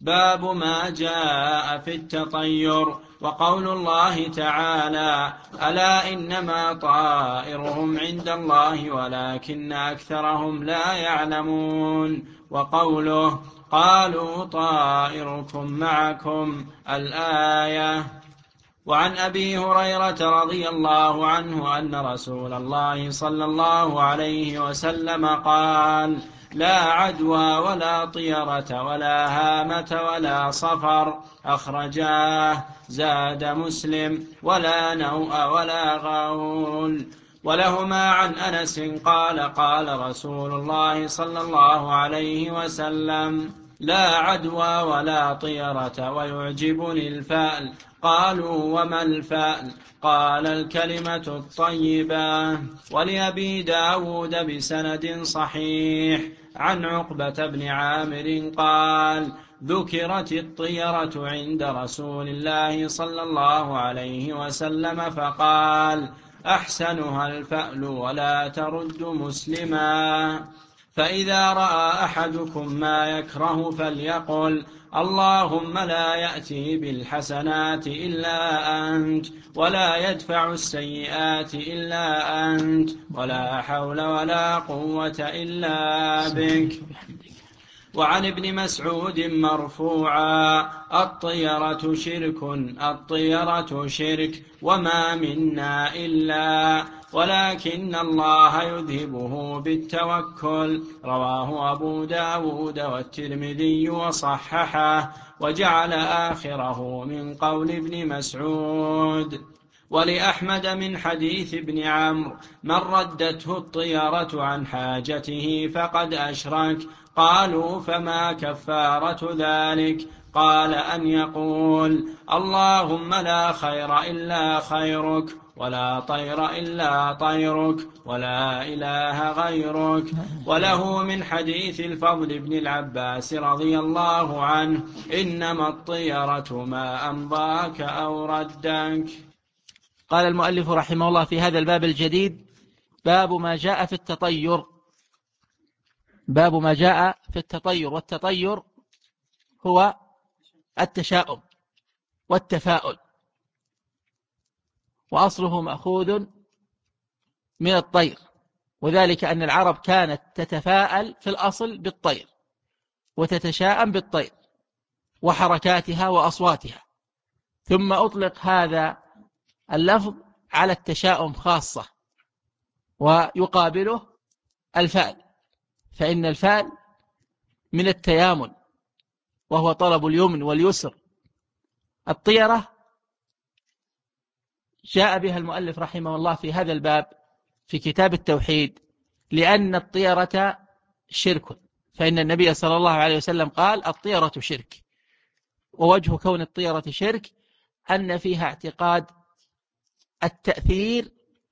باب ما جاء في التطير. وقول الله تعالى: ألا إنما طائرهم عند الله ولكن أكثرهم لا يعلمون. وقوله: قالوا طائركم معكم، الآية. وعن أبي هريرة رضي الله عنه أن رسول الله صلى الله عليه وسلم قال: لا عدوى ولا طيرة ولا هامة ولا صفر، أخرجاه. زاد مسلم: ولا نوء ولا غول. ولهما عن أنس قال: قال رسول الله صلى الله عليه وسلم: لا عدوى ولا طيرة ويعجبني الفأل. قالوا: وما الفأل؟ قال: الكلمة الطيبة. ولأبي داود بسند صحيح عن عقبة بن عامر قال: ذكرت الطيرة عند رسول الله صلى الله عليه وسلم فقال: أحسنها الفأل ولا ترد مسلما. فإذا رأى أحدكم ما يكره فليقل: اللهم لا يأتي بالحسنات إلا أنت، ولا يدفع السيئات إلا أنت، ولا حول ولا قوة إلا بك. وعن ابن مسعود مرفوعا: الطيرة شرك وما منا إلا، ولكن الله يذهبه بالتوكل. رواه أبو داود والترمذي وصححه، وجعل آخره من قول ابن مسعود. ولأحمد من حديث ابن عمرو: من ردته الطيرة عن حاجته فقد أشرك. قالوا: فما كفارة ذلك؟ قال: أن يقول: اللهم لا خير إلا خيرك، ولا طير إلا طيرك، ولا إله غيرك. وله من حديث الفضل بن العباس رضي الله عنه: إنما الطيرة ما أمضاك أو ردك. قال المؤلف رحمه الله في هذا الباب الجديد: باب ما جاء في التطير. باب ما جاء في التطير. والتطير هو التشاؤم والتفاؤل، وأصله مأخوذ من الطير، وذلك أن العرب كانت تتفاءل في الأصل بالطير وتتشاءم بالطير وحركاتها وأصواتها، ثم أطلق هذا اللفظ على التشاؤم خاصة، ويقابله الفأل، فإن الفأل من التيامن وهو طلب اليمن واليسر. الطيرة جاء بها المؤلف رحمه الله في هذا الباب في كتاب التوحيد لأن الطيرة شرك، فإن النبي صلى الله عليه وسلم قال: الطيرة شرك. ووجه كون الطيرة شرك أن فيها اعتقاد التأثير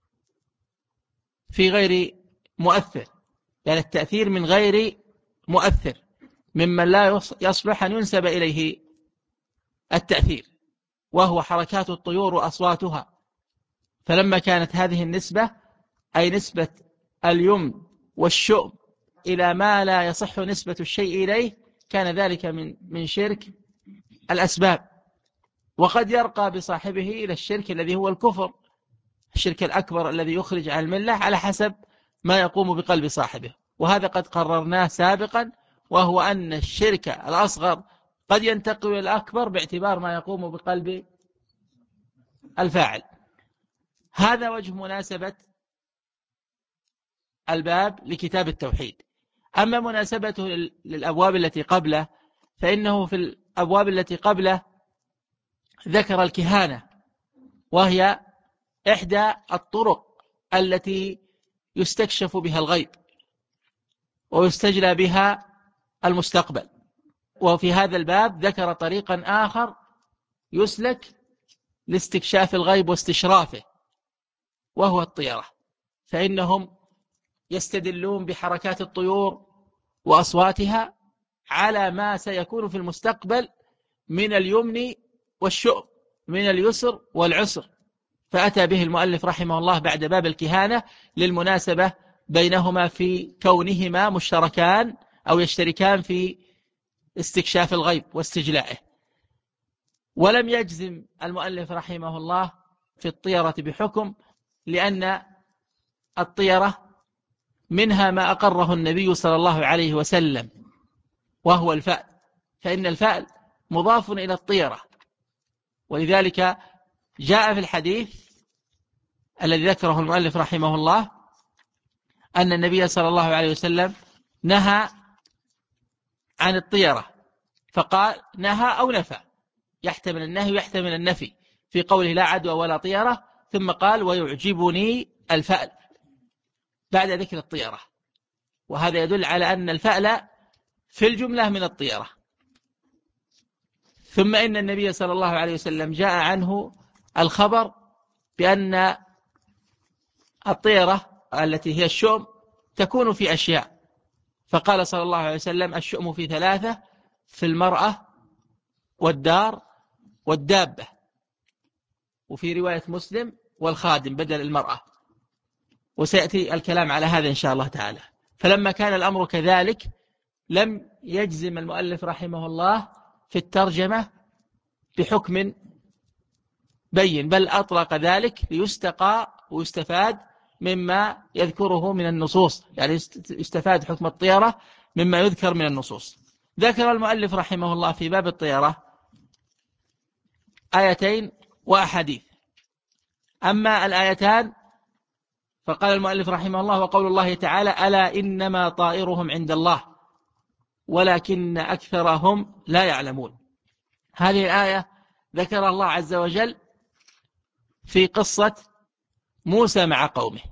في غير مؤثر، يعني التأثير من غير مؤثر، ممن لا يصلح أن ينسب إليه التأثير، وهو حركات الطيور وأصواتها. فلما كانت هذه النسبة، أي نسبة اليمن والشؤم إلى ما لا يصح نسبة الشيء إليه، كان ذلك من شرك الأسباب. وقد يرقى بصاحبه إلى الشرك الذي هو الكفر، الشرك الأكبر الذي يخرج عن الملة، على حسب ما يقوم بقلب صاحبه. وهذا قد قررناه سابقا، وهو أن الشرك الأصغر قد ينتقل إلى الأكبر باعتبار ما يقوم بقلب الفاعل. هذا وجه مناسبة الباب لكتاب التوحيد. أما مناسبته للأبواب التي قبله، فإنه في الأبواب التي قبله ذكر الكهانة، وهي إحدى الطرق التي يستكشف بها الغيب ويستجلى بها المستقبل. وفي هذا الباب ذكر طريقا آخر يسلك لاستكشاف الغيب واستشرافه، وهو الطيرة. فإنهم يستدلون بحركات الطيور وأصواتها على ما سيكون في المستقبل من اليمن والشؤم، من اليسر والعسر. فأتى به المؤلف رحمه الله بعد باب الكهانة للمناسبة بينهما في كونهما مشتركان أو يشتركان في استكشاف الغيب واستجلائه. ولم يجزم المؤلف رحمه الله في الطيرة بحكم، لأن الطيرة منها ما أقره النبي صلى الله عليه وسلم وهو الفأل، فإن الفأل مضاف إلى الطيرة، ولذلك جاء في الحديث الذي ذكره المؤلف رحمه الله أن النبي صلى الله عليه وسلم نهى عن الطيرة، فقال نهى أو نفى، يحتمل النهي ويحتمل النفي في قوله لا عدوى ولا طيرة، ثم قال ويعجبني الفأل بعد ذكر الطيرة، وهذا يدل على أن الفأل في الجملة من الطيرة. ثم إن النبي صلى الله عليه وسلم جاء عنه الخبر بأن الطيرة التي هي الشؤم تكون في أشياء، فقال صلى الله عليه وسلم الشؤم في ثلاثة: في المرأة والدار والدابة، وفي رواية مسلم والخادم بدل المرأة، وسيأتي الكلام على هذا إن شاء الله تعالى. فلما كان الأمر كذلك لم يجزم المؤلف رحمه الله في الترجمة بحكم بين، بل أطلق ذلك ليستقى ويستفاد مما يذكره من النصوص، يعني يستفاد حكم الطيرة مما يذكر من النصوص. ذكر المؤلف رحمه الله في باب الطيرة آيتين وأحاديث. أما الآيتان فقال المؤلف رحمه الله: وقول الله تعالى: ألا إنما طائرهم عند الله ولكن أكثرهم لا يعلمون. هذه الآية ذكر الله عز وجل في قصة موسى مع قومه،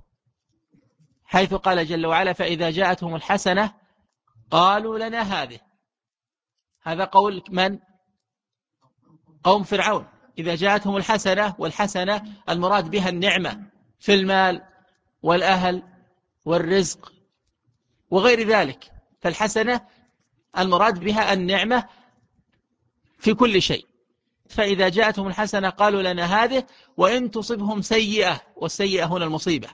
حيث قال جل وعلا: فإذا جاءتهم الحسنة قالوا لنا هذه. هذا قول من؟ قوم فرعون. إذا جاءتهم الحسنة، والحسنة المراد بها النعمة في المال والأهل والرزق وغير ذلك، فالحسنة المراد بها النعمة في كل شيء. فإذا جاءتهم الحسنة قالوا لنا هذه وإن تصبهم سيئة، والسيئة هنا المصيبة،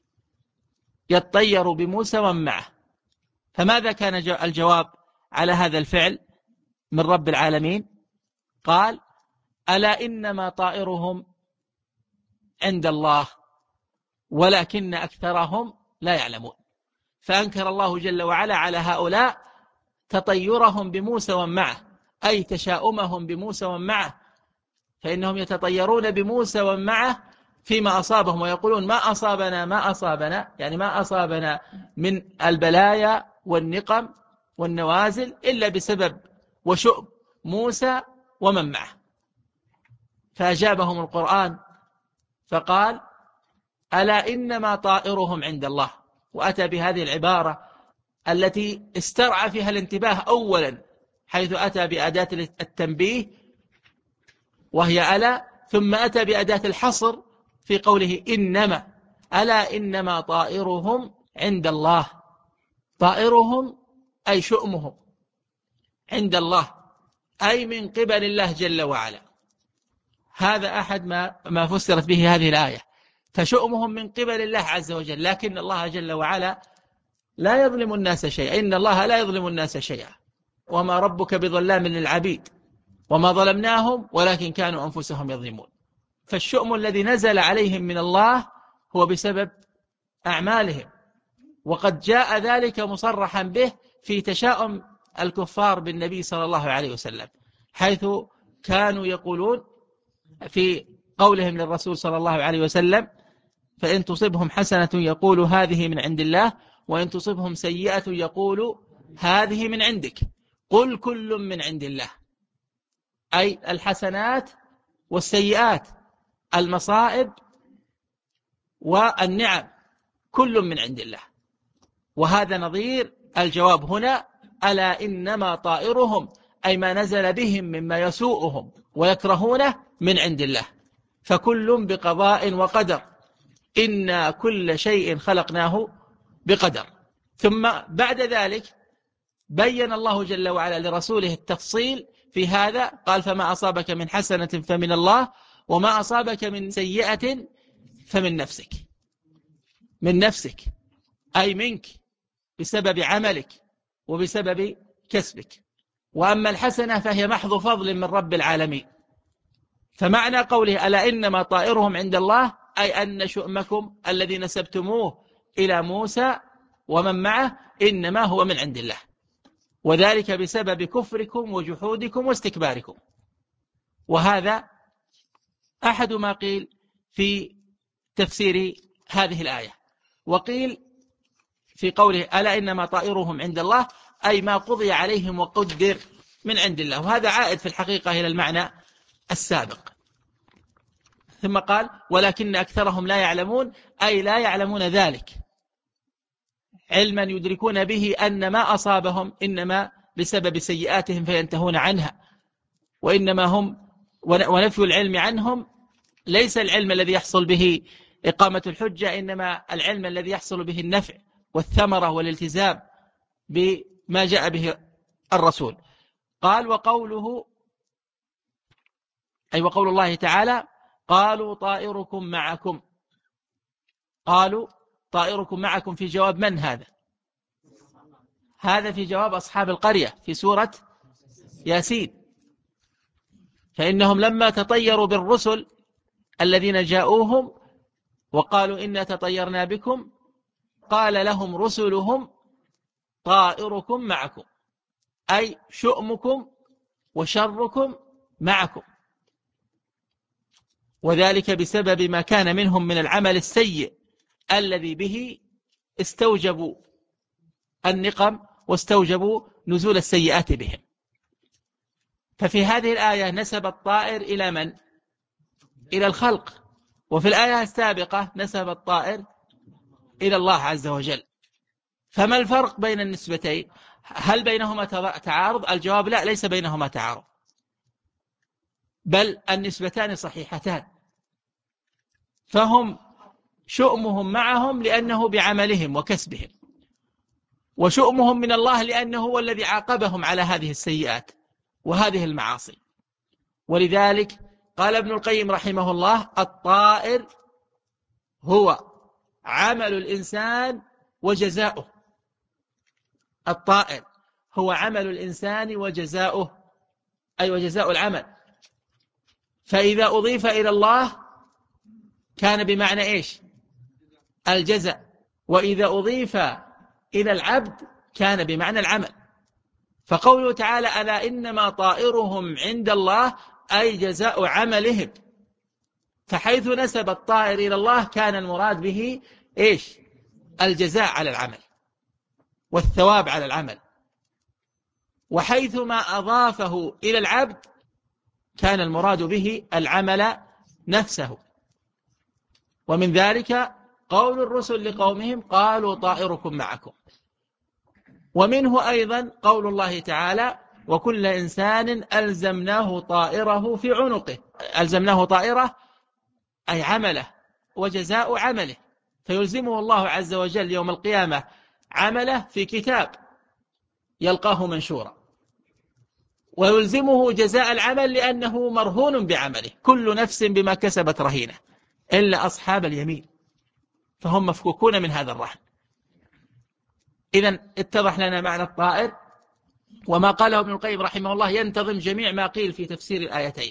يطيروا بموسى ومن معه. فماذا كان الجواب على هذا الفعل من رب العالمين؟ قال: ألا إنما طائرهم عند الله ولكن أكثرهم لا يعلمون. فأنكر الله جل وعلا على هؤلاء تطيرهم بموسى ومن معه، أي تشاؤمهم بموسى ومن معه، فإنهم يتطيرون بموسى ومن معه فيما أصابهم، ويقولون ما أصابنا يعني ما أصابنا من البلايا والنقم والنوازل إلا بسبب وشؤم موسى ومن معه. فأجابهم القرآن فقال: ألا إنما طائرهم عند الله، وأتى بهذه العبارة التي استرعى فيها الانتباه أولا، حيث أتى بأداة التنبيه وهي ألا، ثم أتى بأداة الحصر في قوله إنما، ألا إنما طائرهم عند الله. طائرهم أي شؤمهم عند الله، أي من قبل الله جل وعلا. هذا أحد ما فسرت به هذه الآية، فشؤمهم من قبل الله عز وجل، لكن الله جل وعلا لا يظلم الناس شيئا، إن الله لا يظلم الناس شيئا، وما ربك بظلام للعبيد، وما ظلمناهم ولكن كانوا أنفسهم يظلمون. فالشؤم الذي نزل عليهم من الله هو بسبب أعمالهم، وقد جاء ذلك مصرحا به في تشاؤم الكفار بالنبي صلى الله عليه وسلم، حيث كانوا يقولون في قولهم للرسول صلى الله عليه وسلم: فإن تصبهم حسنة يقول هذه من عند الله، وإن تصبهم سيئة يقول هذه من عندك، قل كل من عند الله. أي الحسنات والسيئات، المصائب والنعم، كل من عند الله. وهذا نظير الجواب هنا: ألا إنما طائرهم، أي ما نزل بهم مما يسوءهم ويكرهونه من عند الله، فكل بقضاء وقدر، إنا كل شيء خلقناه بقدر. ثم بعد ذلك بين الله جل وعلا لرسوله التفصيل في هذا، قال: فما أصابك من حسنة فمن الله، وما أصابك من سيئة فمن نفسك. من نفسك أي منك، بسبب عملك وبسبب كسبك. وأما الحسنة فهي محض فضل من رب العالمين. فمعنى قوله ألا إنما طائرهم عند الله أي أن شؤمكم الذي نسبتموه إلى موسى ومن معه إنما هو من عند الله، وذلك بسبب كفركم وجحودكم واستكباركم. وهذا أحد ما قيل في تفسير هذه الآية. وقيل في قوله ألا إنما طائرهم عند الله أي ما قضي عليهم وقدر من عند الله، وهذا عائد في الحقيقة إلى المعنى السابق. ثم قال ولكن أكثرهم لا يعلمون أي لا يعلمون ذلك علما يدركون به أن ما أصابهم إنما بسبب سيئاتهم فينتهون عنها، وإنما هم ونفي العلم عنهم ليس العلم الذي يحصل به إقامة الحجة، إنما العلم الذي يحصل به النفع والثمرة والالتزام بما جاء به الرسول. قال وقوله أي وقول الله تعالى قالوا طائركم معكم. قالوا طائركم معكم في جواب من هذا؟ هذا في جواب أصحاب القرية في سورة ياسين، فإنهم لما تطيروا بالرسل الذين جاءوهم وقالوا إنا تطيرنا بكم قال لهم رسلهم طائركم معكم أي شؤمكم وشركم معكم، وذلك بسبب ما كان منهم من العمل السيء الذي به استوجبوا النقم واستوجبوا نزول السيئات بهم. ففي هذه الآية نسب الطائر إلى من؟ إلى الخلق، وفي الآية السابقة نسب الطائر إلى الله عز وجل. فما الفرق بين النسبتين؟ هل بينهما تعارض؟ الجواب لا، ليس بينهما تعارض، بل النسبتان صحيحتان. فهم شؤمهم معهم لأنه بعملهم وكسبهم، وشؤمهم من الله لأنه هو الذي عاقبهم على هذه السيئات وهذه المعاصي. ولذلك قال ابن القيم رحمه الله الطائر هو عمل الإنسان وجزاؤه. الطائر هو عمل الإنسان وجزاؤه، أي وجزاء العمل. فإذا أضيف إلى الله كان بمعنى إيش؟ الجزاء، وإذا أضيف إلى العبد كان بمعنى العمل. فقوله تعالى ألا إنما طائرهم عند الله أي جزاء عملهم، فحيث نسب الطائر إلى الله كان المراد به إيش؟ الجزاء على العمل والثواب على العمل. وحيثما أضافه إلى العبد كان المراد به العمل نفسه. ومن ذلك قول الرسل لقومهم قالوا طائركم معكم. ومنه أيضا قول الله تعالى وكل إنسان ألزمناه طائره في عنقه. ألزمناه طائره أي عمله وجزاء عمله، فيلزمه الله عز وجل يوم القيامة عمله في كتاب يلقاه منشورا، ويلزمه جزاء العمل لأنه مرهون بعمله، كل نفس بما كسبت رهينة إلا أصحاب اليمين فهم مفكوكون من هذا الرهن. إذن اتضح لنا معنى الطائر، وما قاله ابن القيم رحمه الله ينتظم جميع ما قيل في تفسير الآيتين،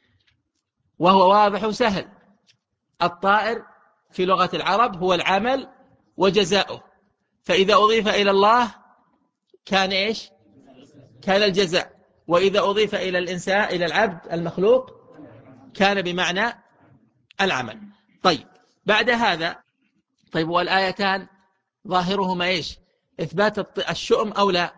وهو واضح وسهل. الطائر في لغة العرب هو العمل وجزاؤه، فإذا أضيف إلى الله كان إيش؟ كان الجزاء، وإذا أضيف إلى الإنسان إلى العبد المخلوق كان بمعنى العمل. طيب بعد هذا، طيب والآيتان ظاهرهما إيش؟ إثبات الشؤم أو لا؟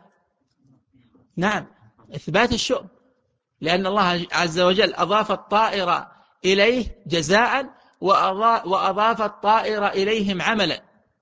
نعم، إثبات الشؤم، لأن الله عز وجل أضاف الطائر إليه جزاء وأضاف الطائر إليهم عملا،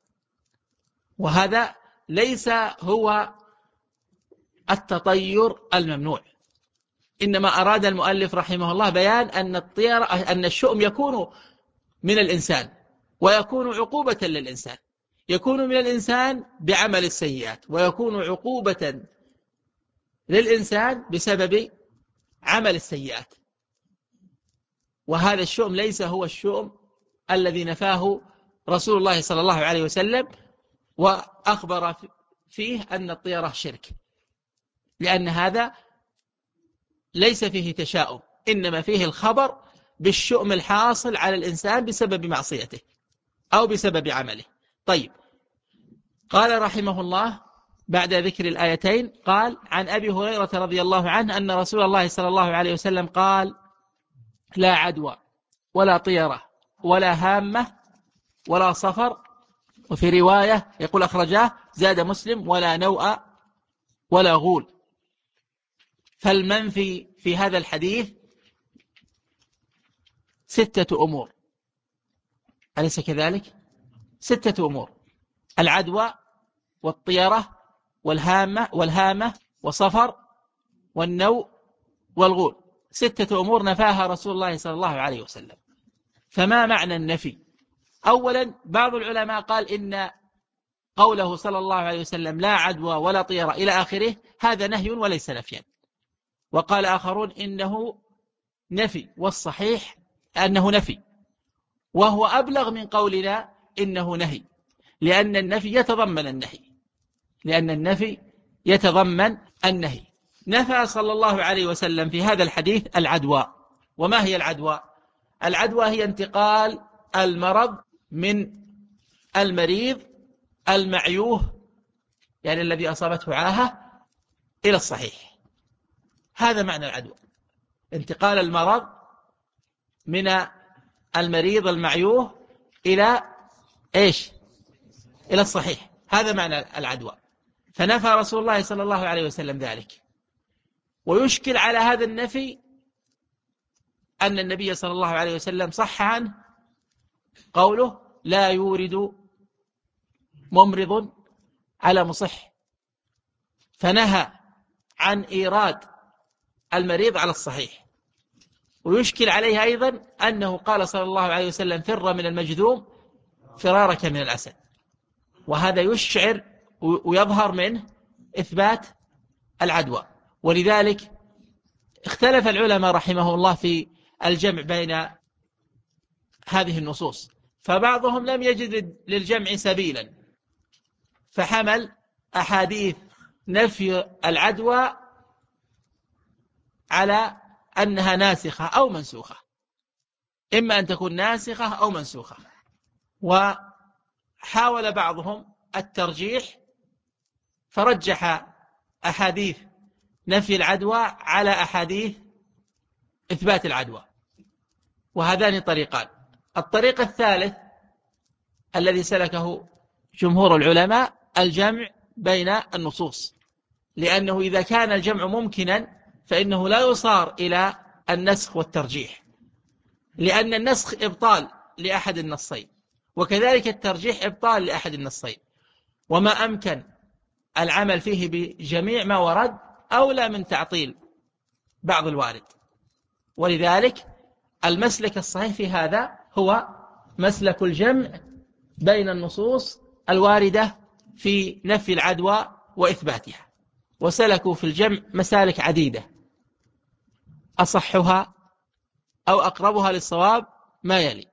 وهذا ليس هو التطير الممنوع، إنما أراد المؤلف رحمه الله بيان أن الشؤم يكون من الإنسان ويكون عقوبة للإنسان، يكون من الإنسان بعمل السيئات، ويكون عقوبة للإنسان بسبب عمل السيئات. وهذا الشؤم ليس هو الشؤم الذي نفاه رسول الله صلى الله عليه وسلم وأخبر فيه أن الطيرة شرك، لأن هذا ليس فيه تشاؤم، إنما فيه الخبر بالشؤم الحاصل على الإنسان بسبب معصيته أو بسبب عمله. طيب، قال رحمه الله بعد ذكر الآيتين قال: عن أبي هريرة رضي الله عنه أن رسول الله صلى الله عليه وسلم قال: لا عدوى ولا طيرة ولا هامة ولا صفر. وفي رواية يقول أخرجاه زاد مسلم: ولا نوء ولا غول. فالمنفي في هذا الحديث 6 أمور، أليس كذلك؟ 6 أمور: العدوى والطيرة والهامة وصفر والنوء والغول. 6 أمور نفاها رسول الله صلى الله عليه وسلم. فما معنى النفي؟ أولا، بعض العلماء قال إن قوله صلى الله عليه وسلم لا عدوى ولا طيرة إلى آخره هذا نهي وليس نفيا، وقال آخرون إنه نفي، والصحيح أنه نفي، وهو أبلغ من قولنا إنه نهي، لأن النفي يتضمن النهي. نفى صلى الله عليه وسلم في هذا الحديث العدوى. وما هي العدوى؟ العدوى هي انتقال المرض من المريض المعيوه، يعني الذي أصابته عاهة، إلى الصحيح. هذا معنى العدوى، انتقال المرض من المريض المعيوه إلى إيش؟ إلى الصحيح. هذا معنى العدوى. فنفى رسول الله صلى الله عليه وسلم ذلك. ويشكل على هذا النفي أن النبي صلى الله عليه وسلم صح عنه قوله: لا يورد ممرض على مصح، فنهى عن إيراد المريض على الصحيح. ويشكل عليه أيضا أنه قال صلى الله عليه وسلم: فر من المجذوم فرارك من الأسد. وهذا يشعر ويظهر منه إثبات العدوى. ولذلك اختلف العلماء رحمه الله في الجمع بين هذه النصوص، فبعضهم لم يجد للجمع سبيلا، فحمل أحاديث نفي العدوى على أنها ناسخة أو منسوخة، إما أن تكون ناسخة أو منسوخة. وحاول بعضهم الترجيح فرجح أحاديث نفي العدوى على أحاديث إثبات العدوى، وهذان طريقان. الطريق الثالث الذي سلكه جمهور العلماء الجمع بين النصوص، لأنه إذا كان الجمع ممكنا فإنه لا يصار إلى النسخ والترجيح، لأن النسخ إبطال لأحد النصين، وكذلك الترجيح إبطال لأحد النصين، وما أمكن العمل فيه بجميع ما ورد أولى من تعطيل بعض الوارد. ولذلك المسلك الصحيح في هذا هو مسلك الجمع بين النصوص الواردة في نفي العدوى وإثباتها. وسلكوا في الجمع مسالك عديدة، أصحها أو أقربها للصواب ما يلي: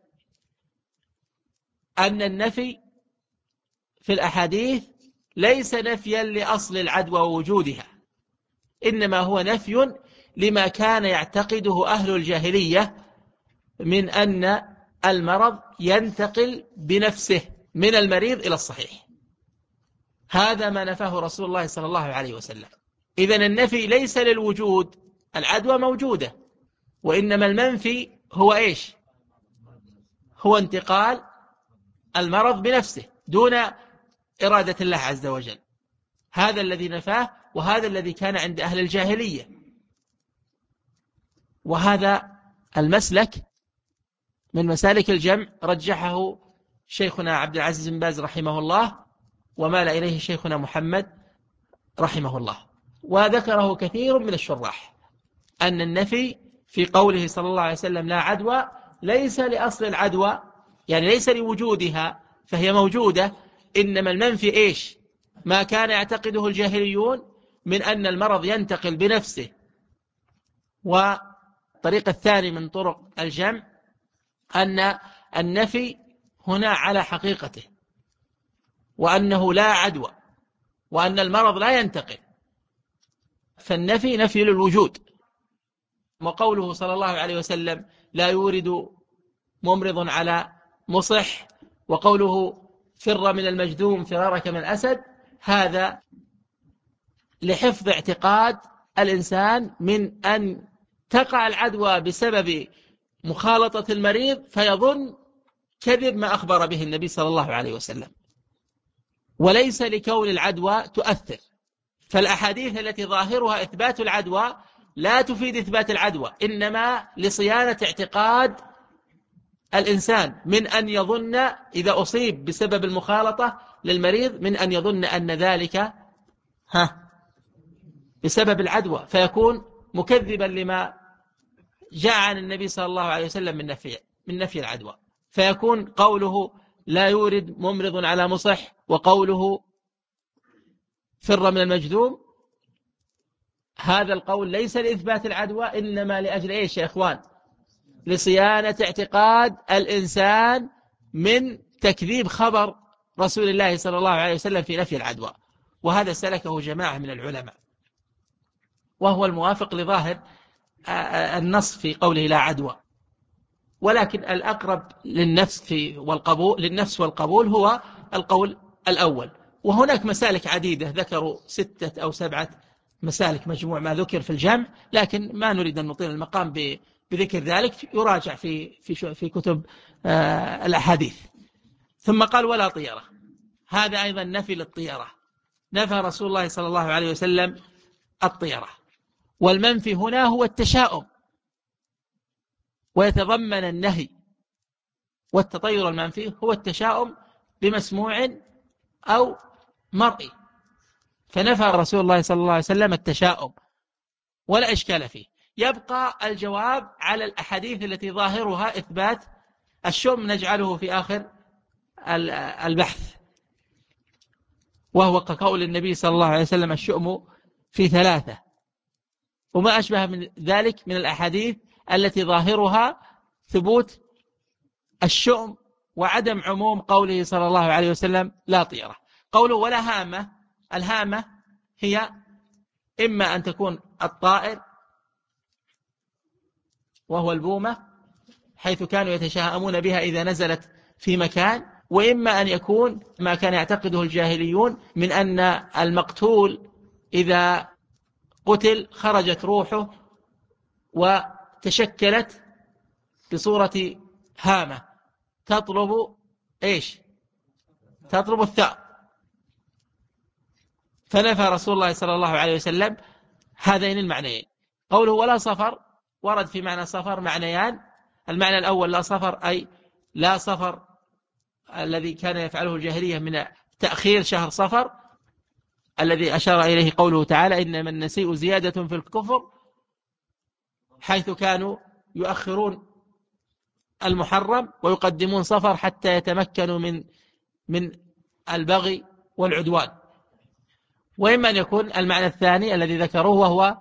أن النفي في الأحاديث ليس نفيا لأصل العدوى ووجودها، إنما هو نفي لما كان يعتقده أهل الجاهلية من أن المرض ينتقل بنفسه من المريض إلى الصحيح. هذا ما نفاه رسول الله صلى الله عليه وسلم. إذن النفي ليس للوجود، العدوى موجودة، وإنما المنفي هو إيش؟ هو انتقال المرض بنفسه دون إرادة الله عز وجل. هذا الذي نفاه، وهذا الذي كان عند أهل الجاهلية. وهذا المسلك من مسالك الجمع رجحه شيخنا عبد العزيز بن باز رحمه الله، ومال إليه شيخنا محمد رحمه الله. وذكره كثير من الشراح أن النفي في قوله صلى الله عليه وسلم لا عدوى ليس لأصل العدوى، يعني ليس لوجودها فهي موجودة، إنما المنفي إيش؟ ما كان يعتقده الجاهليون من أن المرض ينتقل بنفسه. والطريق الثاني من طرق الجمع أن النفي هنا على حقيقته، وأنه لا عدوى، وأن المرض لا ينتقل، فالنفي نفي للوجود وقوله صلى الله عليه وسلم لا يورد ممرض على مصح، وقوله فر من المجذوم فرارك من الأسد، هذا لحفظ اعتقاد الإنسان من أن تقع العدوى بسبب مخالطة المريض فيظن كذب ما أخبر به النبي صلى الله عليه وسلم، وليس لكون العدوى تؤثر. فالأحاديث التي ظاهرها إثبات العدوى لا تفيد إثبات العدوى، إنما لصيانة اعتقاد الإنسان من أن يظن إذا أصيب بسبب المخالطة للمريض من أن يظن أن ذلك بسبب العدوى، فيكون مكذبا لما جاء عن النبي صلى الله عليه وسلم من نفي العدوى. فيكون قوله لا يورد ممرض على مصح، وقوله فر من المجذوم، هذا القول ليس لإثبات العدوى، إنما لأجل إيش يا إخوان؟ لصيانة اعتقاد الإنسان من تكذيب خبر رسول الله صلى الله عليه وسلم في نفي العدوى. وهذا سلكه جماعة من العلماء، وهو الموافق لظاهر النص في قوله لا عدوى. ولكن الأقرب للنفس والقبول هو القول الأول. وهناك مسالك عديدة، ذكروا 6 أو 7 مسالك مجموع ما ذكر في الجمع، لكن ما نريد أن نطيل المقام بذكر ذلك، يراجع في كتب الأحاديث. ثم قال ولا طيرة، هذا أيضا نفي للطيرة، نفى رسول الله صلى الله عليه وسلم الطيرة. والمنفي هنا هو التشاؤم، ويتضمن النهي. والتطير المنفي هو التشاؤم بمسموع أو مرئي، فنفى رسول الله صلى الله عليه وسلم التشاؤم ولا إشكال فيه. يبقى الجواب على الأحاديث التي ظاهرها إثبات الشؤم، نجعله في آخر البحث، وهو كقول النبي صلى الله عليه وسلم الشؤم في 3، وما أشبه من ذلك من الأحاديث التي ظاهرها ثبوت الشؤم وعدم عموم قوله صلى الله عليه وسلم لا طيرة. قوله ولا هامة، الهامة هي إما أن تكون الطائر وهو البومة، حيث كانوا يتشاءمون بها إذا نزلت في مكان، وإما أن يكون ما كان يعتقده الجاهليون من أن المقتول إذا قتل خرجت روحه وتشكلت بصورة هامة تطلب إيش؟ تطلب الثأر. فنفى رسول الله صلى الله عليه وسلم هذين المعنيين. قوله ولا صفر، ورد في معنى صفر معنيان. المعنى الأول لا صفر، أي لا صفر الذي كان يفعله الجاهلية من تأخير شهر صفر، الذي أشار إليه قوله تعالى إنما النسيء زيادة في الكفر، حيث كانوا يؤخرون المحرم ويقدمون صفر حتى يتمكنوا من البغي والعدوان. وإما أن يكون المعنى الثاني الذي ذكروه، وهو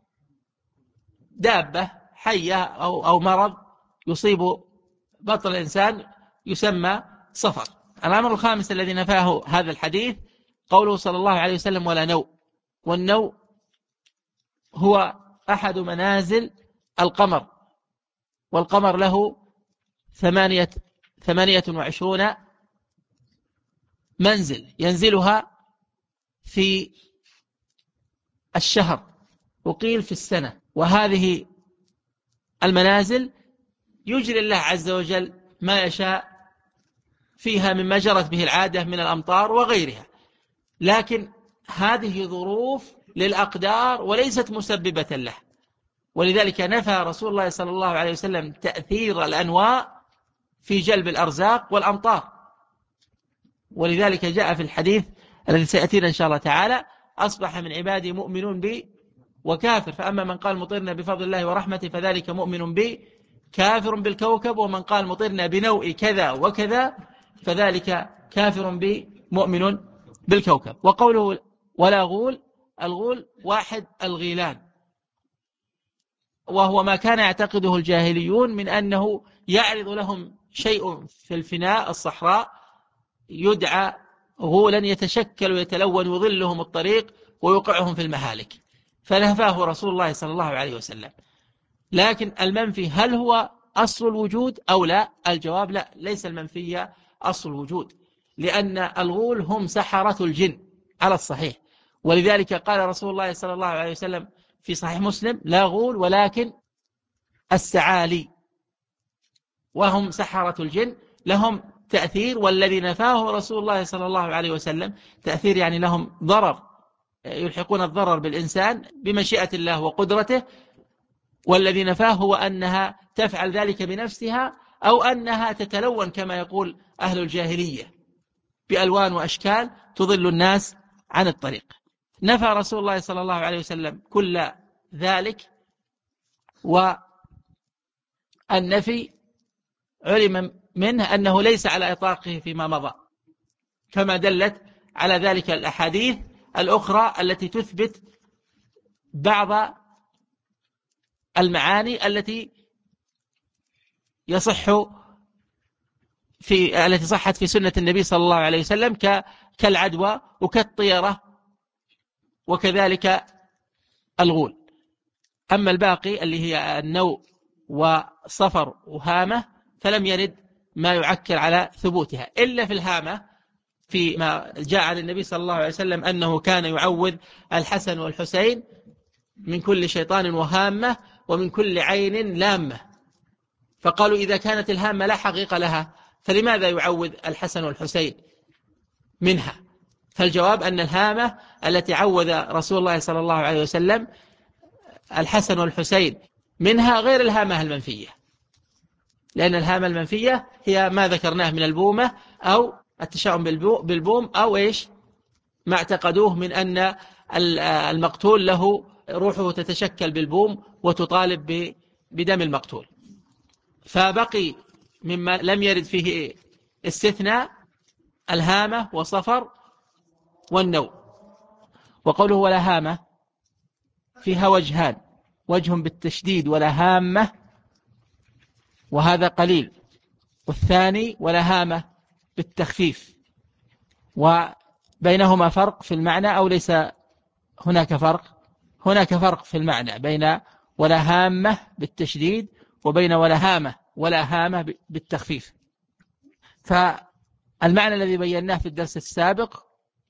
دابة حية أو مرض يصيب بطن الإنسان يسمى صفر. الأمر الخامس الذي نفاه هذا الحديث قوله صلى الله عليه وسلم ولا نوء. والنوء هو أحد منازل القمر، والقمر له 28 منزل ينزلها في الشهر، وقيل في السنة. وهذه المنازل يجري الله عز وجل ما يشاء فيها مما جرت به العادة من الأمطار وغيرها، لكن هذه ظروف للأقدار وليست مسببة له. ولذلك نفى رسول الله صلى الله عليه وسلم تأثير الأنواء في جلب الأرزاق والأمطار. ولذلك جاء في الحديث الذي سيأتينا إن شاء الله تعالى أصبح من عبادي مؤمن بي وكافر، فأما من قال مطرنا بفضل الله ورحمته فذلك مؤمن بي كافر بالكوكب، ومن قال مطرنا بنوء كذا وكذا فذلك كافر بي مؤمن بالكوكب. وقوله ولا غول، الغول واحد الغيلان، وهو ما كان يعتقده الجاهليون من أنه يعرض لهم شيء في الفناء الصحراء يدعى غولا يتشكل ويتلون ويضلهم الطريق ويوقعهم في المهالك، فنفاه رسول الله صلى الله عليه وسلم. لكن المنفي هل هو أصل الوجود أو لا؟ الجواب لا، ليس المنفي أصل الوجود، لأن الغول هم سحرة الجن على الصحيح. ولذلك قال رسول الله صلى الله عليه وسلم في صحيح مسلم: لا غول ولكن السعالي، وهم سحرة الجن لهم تأثير، والذي نفاه رسول الله صلى الله عليه وسلم تأثير يعني لهم ضرر، يلحقون الضرر بالإنسان بمشيئة الله وقدرته، والذي نفاه هو أنها تفعل ذلك بنفسها أو أنها تتلون كما يقول أهل الجاهلية بألوان وأشكال تضل الناس عن الطريق. نفى رسول الله صلى الله عليه وسلم كل ذلك، والنفي علم منه أنه ليس على إطلاقه فيما مضى، كما دلت على ذلك الأحاديث الأخرى التي تثبت بعض المعاني التي التي صحت في سنة النبي صلى الله عليه وسلم كالعدوى وكالطيرة وكذلك الغول. أما الباقي اللي هي النوء وصفر وهامة فلم يرد ما يعكر على ثبوتها، إلا في الهامة فيما جاء عن النبي صلى الله عليه وسلم أنه كان يعوذ الحسن والحسين من كل شيطان وهامة ومن كل عين لامة. فقالوا إذا كانت الهامة لا حقيقة لها فلماذا يعوذ الحسن والحسين منها؟ فالجواب أن الهامة التي عوذ رسول الله صلى الله عليه وسلم الحسن والحسين منها غير الهامة المنفية، لأن الهامة المنفية هي ما ذكرناه من البومة أو التشاؤم بالبوم أو إيش ما اعتقدوه من أن المقتول له روحه تتشكل بالبوم وتطالب بدم المقتول. فبقي مما لم يرد فيه استثناء الهامة وصفر والنوء. وقوله ولا هامة فيها وجهان: وجه بالتشديد ولا هامة، وهذا قليل، والثاني ولا هامة بالتخفيف، وبينهما فرق في المعنى أو ليس هناك فرق؟ هناك فرق في المعنى بين ولا هامة بالتشديد وبين ولا هامة بالتخفيف. فالمعنى الذي بيناه في الدرس السابق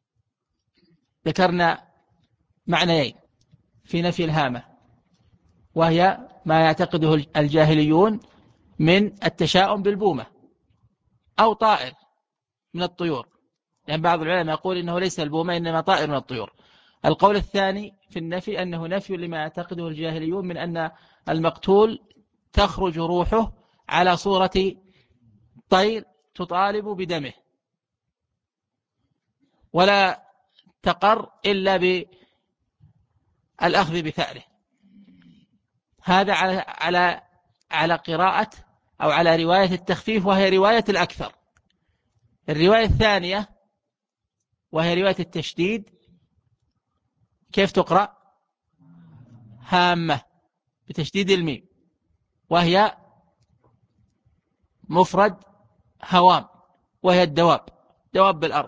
ذكرنا معنيين في نفي الهامة، وهي ما يعتقده الجاهليون من التشاؤم بالبومة أو طائر من الطيور، يعني بعض العلماء يقول إنه ليس البومة إنما طائر من الطيور. القول الثاني في النفي أنه نفي لما يعتقده الجاهليون من أن المقتول تخرج روحه على صورة طير تطالب بدمه ولا تقر إلا بالأخذ بثأره. هذا على قراءة أو على رواية التخفيف، وهي رواية الأكثر. الرواية الثانية وهي رواية التشديد كيف تقرأ؟ هامة بتشديد الميم، وهي مفرد هوام، وهي دواب بالأرض.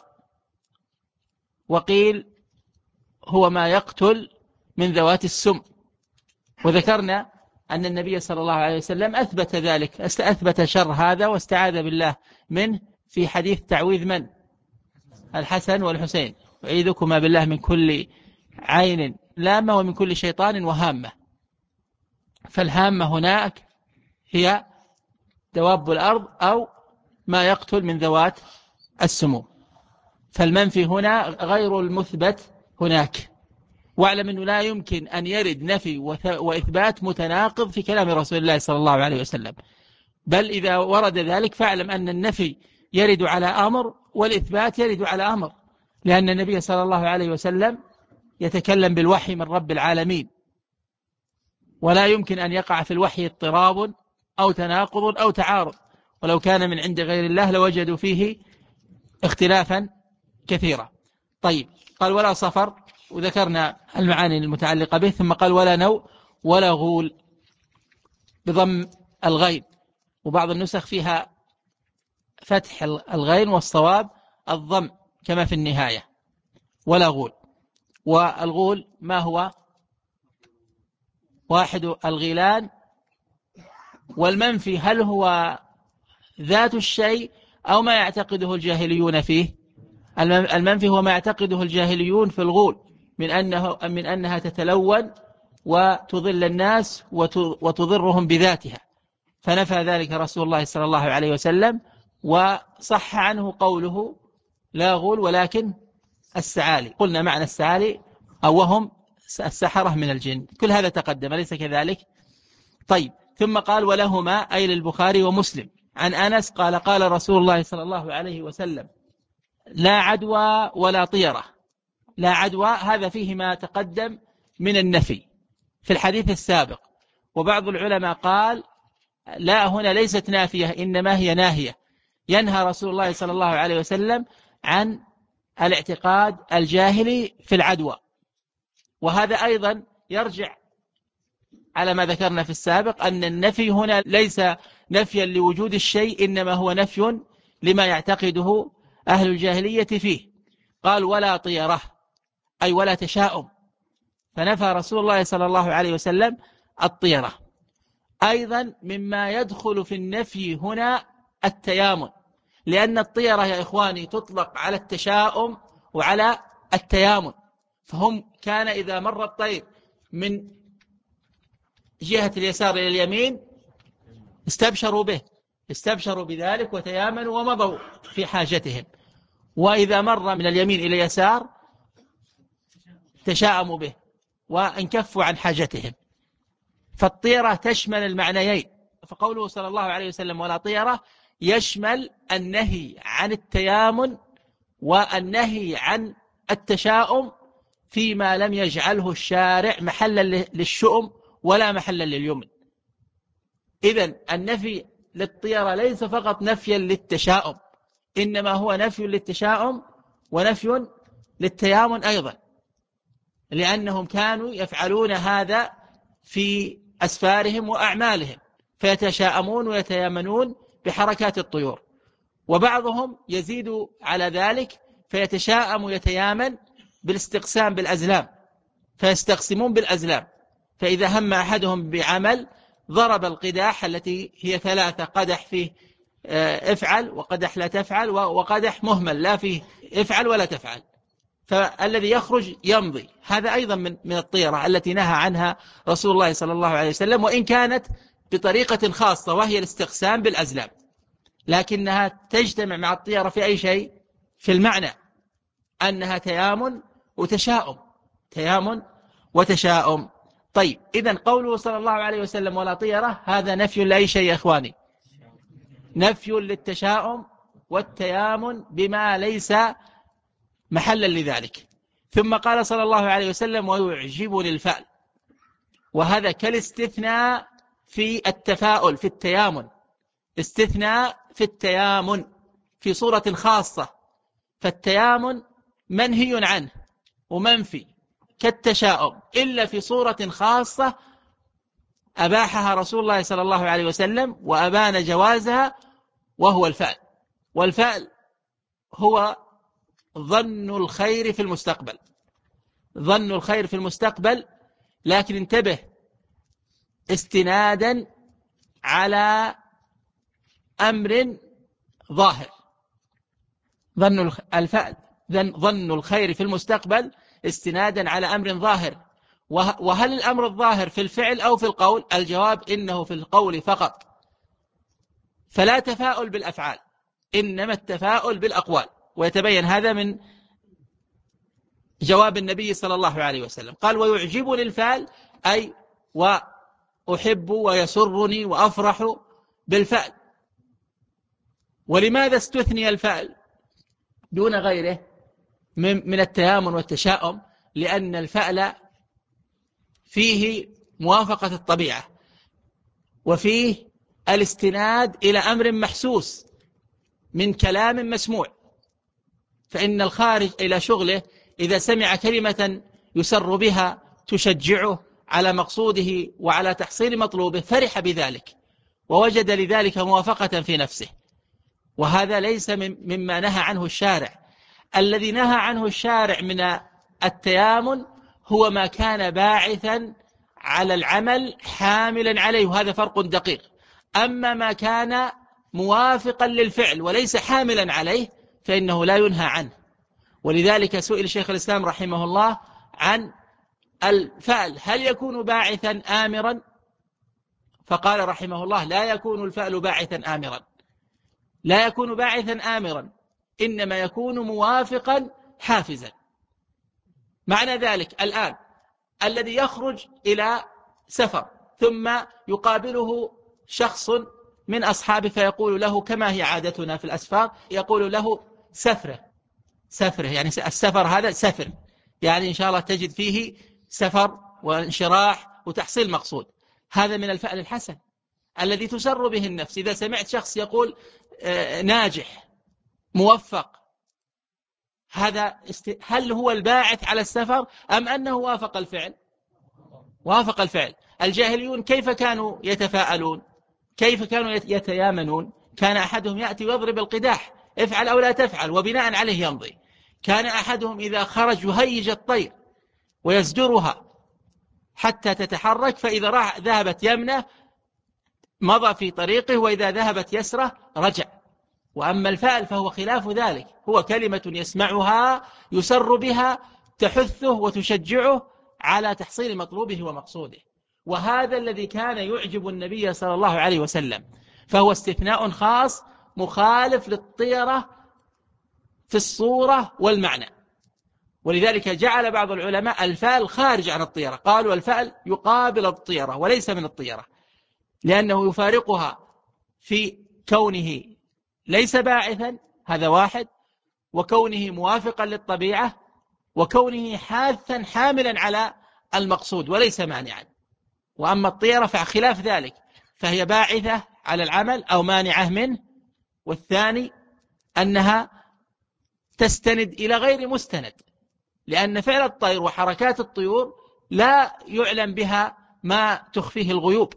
وقيل هو ما يقتل من ذوات السم، وذكرنا أن النبي صلى الله عليه وسلم أثبت ذلك، أثبت شر هذا واستعاذ بالله منه في حديث تعويذ من؟ الحسن والحسين: أعيذكما بالله من كل عين لامة ومن كل شيطان وهامة. فالهامة هناك هي دواب الأرض أو ما يقتل من ذوات السموم، فالمنفي هنا غير المثبت هناك. واعلم أنه لا يمكن أن يرد نفي وإثبات متناقض في كلام رسول الله صلى الله عليه وسلم، بل إذا ورد ذلك فاعلم أن النفي يرد على أمر والإثبات يرد على أمر، لأن النبي صلى الله عليه وسلم يتكلم بالوحي من رب العالمين، ولا يمكن أن يقع في الوحي اضطراب أو تناقض أو تعارض، ولو كان من عند غير الله لوجدوا فيه اختلافا كثيرا. طيب، قال ولا صفر، وذكرنا المعاني المتعلقة به، ثم قال ولا نوء ولا غول بضم الغين، وبعض النسخ فيها فتح الغين والصواب الضم كما في النهاية. ولا غول، والغول ما هو؟ واحد الغيلان والمنفي هل هو ذات الشيء أو ما يعتقده الجاهليون فيه؟ المنفي هو ما يعتقده الجاهليون في الغول من أنها تتلون وتضل الناس وتضرهم بذاتها، فنفى ذلك رسول الله صلى الله عليه وسلم، وصح عنه قوله لا غول ولكن السعالي. قلنا معنى السعالي أو وهم السحرة من الجن، كل هذا تقدم أليس كذلك؟ طيب، ثم قال ولهما أي للبخاري ومسلم عن أنس قال قال رسول الله صلى الله عليه وسلم لا عدوى ولا طيرة. لا عدوى هذا فيه ما تقدم من النفي في الحديث السابق، وبعض العلماء قال لا هنا ليست نافية إنما هي ناهية، ينهى رسول الله صلى الله عليه وسلم عن الاعتقاد الجاهلي في العدوى. وهذا أيضا يرجع على ما ذكرنا في السابق أن النفي هنا ليس نفيا لوجود الشيء، إنما هو نفي لما يعتقده أهل الجاهلية فيه. قال ولا طيرة أي ولا تشاؤم، فنفى رسول الله صلى الله عليه وسلم الطيرة. أيضا مما يدخل في النفي هنا التيامن، لأن الطيرة يا إخواني تطلق على التشاؤم وعلى التيامن، فهم كان إذا مر الطير من جهة اليسار إلى اليمين استبشروا بذلك وتيامنوا ومضوا في حاجتهم، وإذا مر من اليمين إلى اليسار تشاءموا به وانكفوا عن حاجتهم. فالطيرة تشمل المعنيين، فقوله صلى الله عليه وسلم ولا طيرة يشمل النهي عن التيامن والنهي عن التشاؤم فيما لم يجعله الشارع محلا للشؤم ولا محلا لليمن. إذن النفي للطيرة ليس فقط نفيا للتشاؤم، إنما هو نفي للتشاؤم ونفي للتيامن أيضا، لأنهم كانوا يفعلون هذا في أسفارهم وأعمالهم، فيتشاءمون ويتيامنون بحركات الطيور. وبعضهم يزيد على ذلك فيتشاءم ويتيامن بالاستقسام بالأزلام، فيستقسمون بالأزلام، فإذا هم أحدهم بعمل ضرب القداح التي هي 3 قدح فيه افعل وقدح لا تفعل وقدح مهمل لا فيه افعل ولا تفعل، فالذي يخرج يمضي. هذا أيضا من الطيرة التي نهى عنها رسول الله صلى الله عليه وسلم، وإن كانت بطريقة خاصة وهي الاستقسام بالأزلام، لكنها تجتمع مع الطيرة في أي شيء؟ في المعنى أنها تيامن وتشاؤم، تيامن وتشاؤم. طيب، إذن قوله صلى الله عليه وسلم ولا طيرة هذا نفي لأي شيء يا إخواني؟ نفي للتشاؤم والتيامن بما ليس محلا لذلك. ثم قال صلى الله عليه وسلم ويعجبني الفأل، وهذا كالاستثناء في التفاؤل في التيامن، استثناء في التيامن في صورة خاصة، فالتيامن منهي عنه ومنفي كالتشاؤم، إلا في صورة خاصة أباحها رسول الله صلى الله عليه وسلم وأبان جوازها، وهو الفأل. والفأل هو ظن الخير في المستقبل، ظن الخير في المستقبل، لكن انتبه استنادا على أمر ظاهر. ظن الفأل ظن الخير في المستقبل استنادا على أمر ظاهر. وهل الأمر الظاهر في الفعل أو في القول؟ الجواب إنه في القول فقط، فلا تفاؤل بالأفعال، إنما التفاؤل بالأقوال. ويتبين هذا من جواب النبي صلى الله عليه وسلم، قال ويعجبني الفعل أي وأحب ويسرني وأفرح بالفعل. ولماذا استثني الفعل دون غيره من التيامن والتشاؤم؟ لأن الفعل فيه موافقة الطبيعة، وفيه الاستناد إلى أمر محسوس من كلام مسموع، فإن الخارج إلى شغله إذا سمع كلمة يسر بها تشجعه على مقصوده وعلى تحصيل مطلوبه فرح بذلك ووجد لذلك موافقة في نفسه، وهذا ليس مما نهى عنه الشارع. الذي نهى عنه الشارع من التيامن هو ما كان باعثا على العمل حاملا عليه، وهذا فرق دقيق. أما ما كان موافقا للفعل وليس حاملا عليه فإنه لا ينهى عنه. ولذلك سئل شيخ الإسلام رحمه الله عن الفعل هل يكون باعثا آمرا؟ فقال رحمه الله لا يكون الفعل باعثا آمرا، لا يكون باعثا آمرا، إنما يكون موافقا حافزا. معنى ذلك الآن الذي يخرج إلى سفر ثم يقابله شخص من أصحابه فيقول له كما هي عادتنا في الأسفار، يقول له سفره يعني السفر هذا سفر، يعني إن شاء الله تجد فيه سفر وانشراح وتحصيل مقصود. هذا من الفعل الحسن الذي تسر به النفس. إذا سمعت شخص يقول ناجح موفق، هذا هل هو الباعث على السفر أم أنه وافق الفعل؟ وافق الفعل. الجاهليون كيف كانوا يتفاءلون؟ كيف كانوا يتيامنون؟ كان أحدهم يأتي ويضرب القداح افعل أو لا تفعل وبناء عليه يمضي. كان أحدهم إذا خرج يهيج الطير ويزجرها حتى تتحرك، فإذا ذهبت يمنه مضى في طريقه وإذا ذهبت يسره رجع. وأما الفعل فهو خلاف ذلك، هو كلمة يسمعها يسر بها تحثه وتشجعه على تحصيل مطلوبه ومقصوده. وهذا الذي كان يعجب النبي صلى الله عليه وسلم، فهو استثناء خاص مخالف للطيرة في الصورة والمعنى. ولذلك جعل بعض العلماء الفعل خارج عن الطيرة، قالوا الفعل يقابل الطيرة وليس من الطيرة، لأنه يفارقها في كونه ليس باعثا، هذا واحد، وكونه موافقا للطبيعة، وكونه حاثا حاملا على المقصود وليس مانعا. وأما الطيرة فخلاف ذلك، فهي باعثة على العمل أو مانعة منه. والثاني أنها تستند إلى غير مستند، لأن فعل الطير وحركات الطيور لا يعلم بها ما تخفيه الغيوب،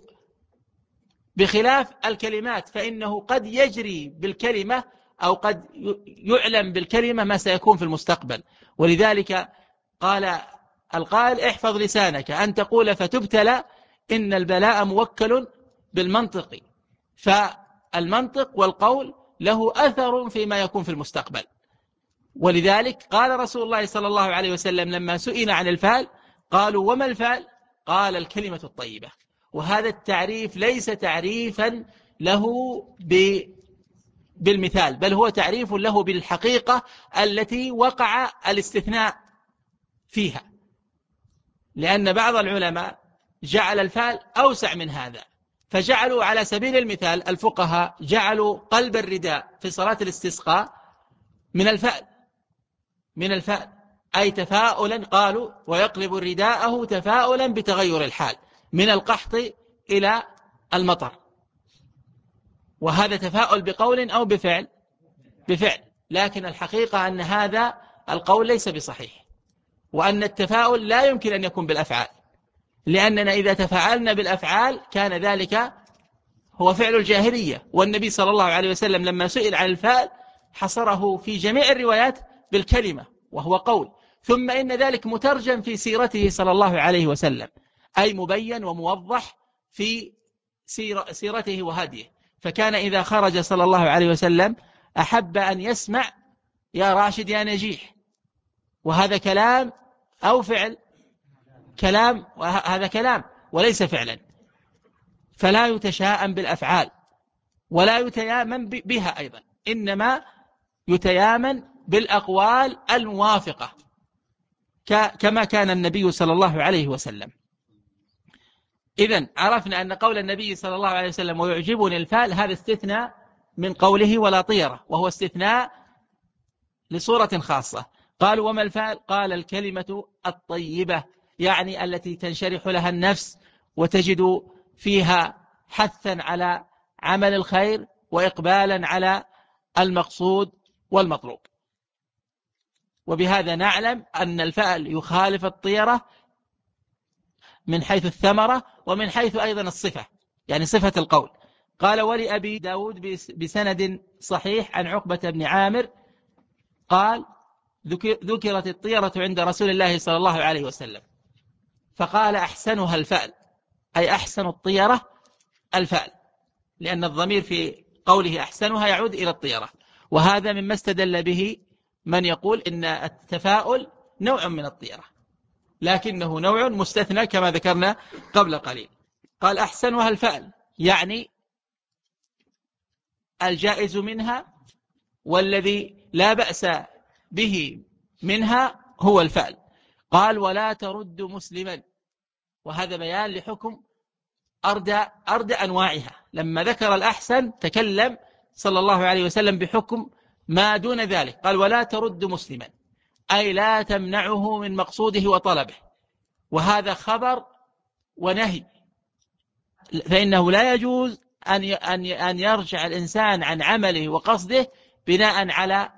بخلاف الكلمات فإنه قد يجري بالكلمة أو قد يعلم بالكلمة ما سيكون في المستقبل. ولذلك قال القائل احفظ لسانك أن تقول فتبتلى، إن البلاء موكل بالمنطق. فالمنطق والقول له أثر فيما يكون في المستقبل. ولذلك قال رسول الله صلى الله عليه وسلم لما سئل عن الفعل قالوا وما الفعل؟ قال الكلمة الطيبة. وهذا التعريف ليس تعريفا له بالمثال، بل هو تعريف له بالحقيقة التي وقع الاستثناء فيها. لأن بعض العلماء جعل الفعل أوسع من هذا، فجعلوا على سبيل المثال الفقهاء جعلوا قلب الرداء في صلاة الاستسقاء من الفعل أي تفاؤلا، قالوا ويقلب رداءه تفاؤلا بتغير الحال من القحط إلى المطر. وهذا تفاؤل بقول أو بفعل؟ لكن الحقيقة أن هذا القول ليس بصحيح، وأن التفاؤل لا يمكن أن يكون بالأفعال، لأننا إذا تفاعلنا بالأفعال كان ذلك هو فعل الجاهلية. والنبي صلى الله عليه وسلم لما سئل عن الفعل حصره في جميع الروايات بالكلمة وهو قول. ثم إن ذلك مترجم في سيرته صلى الله عليه وسلم، أي مبين وموضح في سيرته وهديه. فكان إذا خرج صلى الله عليه وسلم أحب أن يسمع يا راشد يا نجيح، وهذا كلام أو فعل؟ كلام، وهذا كلام وليس فعلا. فلا يتشاءم بالأفعال ولا يتيامن بها أيضا، إنما يتيامن بالأقوال الموافقة كما كان النبي صلى الله عليه وسلم. إذن عرفنا أن قول النبي صلى الله عليه وسلم ويعجبني الفعل هذا استثناء من قوله ولا طيرة، وهو استثناء لصورة خاصة. قالوا وما الفعل؟ قال الكلمة الطيبة، يعني التي تنشرح لها النفس وتجد فيها حثا على عمل الخير وإقبالا على المقصود والمطلوب. وبهذا نعلم أن الفعل يخالف الطيرة من حيث الثمرة ومن حيث أيضا الصفة، يعني صفة القول. قال ولأبي داود بسند صحيح عن عقبة بن عامر قال ذكرت الطيرة عند رسول الله صلى الله عليه وسلم فقال أحسنها الفعل، أي أحسن الطيرة الفعل. لأن الضمير في قوله أحسنها يعود إلى الطيرة، وهذا مما استدل به من يقول إن التفاؤل نوع من الطيرة، لكنه نوع مستثنى كما ذكرنا قبل قليل. قال أحسنها الفأل، يعني الجائز منها والذي لا بأس به منها هو الفأل. قال ولا ترد مسلما، وهذا بيان لحكم أرد أنواعها. لما ذكر الأحسن تكلم صلى الله عليه وسلم بحكم ما دون ذلك، قال ولا ترد مسلما، أي لا تمنعه من مقصوده وطلبه، وهذا خبر ونهي، فإنه لا يجوز أن يرجع الإنسان عن عمله وقصده بناء على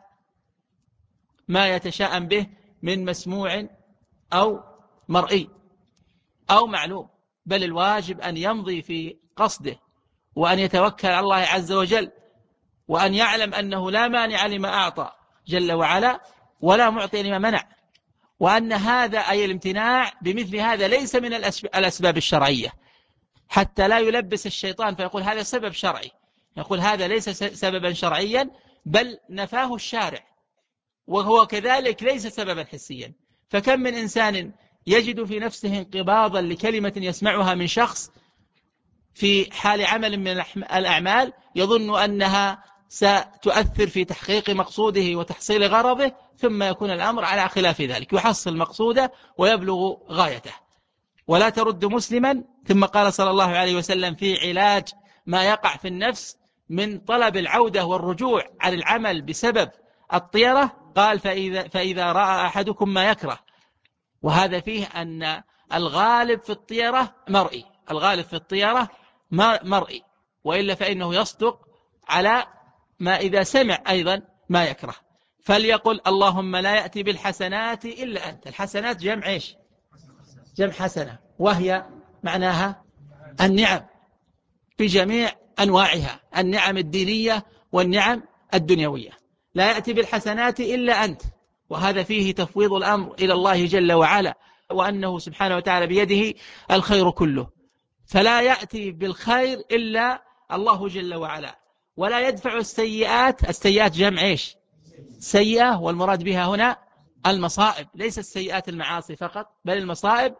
ما يتشاءم به من مسموع أو مرئي أو معلوم، بل الواجب أن يمضي في قصده، وأن يتوكل على الله عز وجل، وأن يعلم أنه لا مانع لما أعطى جل وعلا ولا معطي لما منع، وأن هذا أي الامتناع بمثل هذا ليس من الأسباب الشرعية، حتى لا يلبس الشيطان فيقول هذا سبب شرعي، يقول هذا ليس سببا شرعيا بل نفاه الشارع، وهو كذلك ليس سببا حسيا. فكم من إنسان يجد في نفسه انقباضا لكلمة يسمعها من شخص في حال عمل من الأعمال يظن أنها ستؤثر في تحقيق مقصوده وتحصيل غرضه، ثم يكون الأمر على خلاف ذلك، يحصل مقصوده ويبلغ غايته. ولا ترد مسلما، ثم قال صلى الله عليه وسلم في علاج ما يقع في النفس من طلب العودة والرجوع عن العمل بسبب الطيرة، قال فإذا رأى أحدكم ما يكره، وهذا فيه أن الغالب في الطيرة مرئي، الغالب في الطيرة مرئي، وإلا فإنه يصدق على ما إذا سمع أيضا ما يكره. فليقل اللهم لا يأتي بالحسنات إلا أنت. الحسنات جمع إيش؟ جمع حسنة، وهي معناها النعم في جميع أنواعها، النعم الدينية والنعم الدنيوية. لا يأتي بالحسنات إلا أنت، وهذا فيه تفويض الأمر إلى الله جل وعلا، وأنه سبحانه وتعالى بيده الخير كله، فلا يأتي بالخير إلا الله جل وعلا. ولا يدفع السيئات، السيئات جمع إيش؟ سيئة، والمراد بها هنا المصائب، ليس السيئات المعاصي فقط بل المصائب،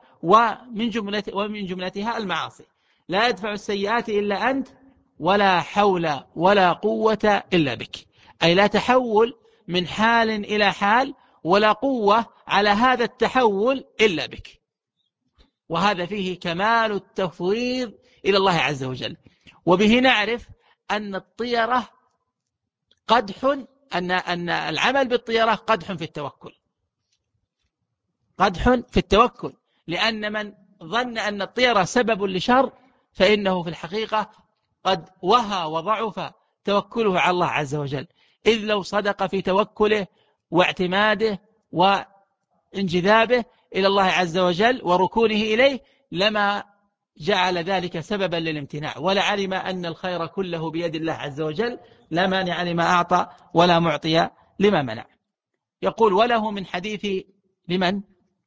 ومن جملتها المعاصي. لا يدفع السيئات إلا أنت، ولا حول ولا قوة إلا بك، أي لا تحول من حال إلى حال ولا قوة على هذا التحول إلا بك. وهذا فيه كمال التفويض إلى الله عز وجل. وبه نعرف أن الطيرة قدح، أن العمل بالطيرة قدح في التوكل، قدح في التوكل، لأن من ظن أن الطيرة سبب لشر فإنه في الحقيقة قد وهى وضعف توكله على الله عز وجل، إذ لو صدق في توكله واعتماده وانجذابه إلى الله عز وجل وركونه إليه لما جعل ذلك سببا للامتناع، ولعلم أن الخير كله بيد الله عز وجل، لا مانع لما أعطى ولا معطي لما منع. يقول وله من حديث لمن؟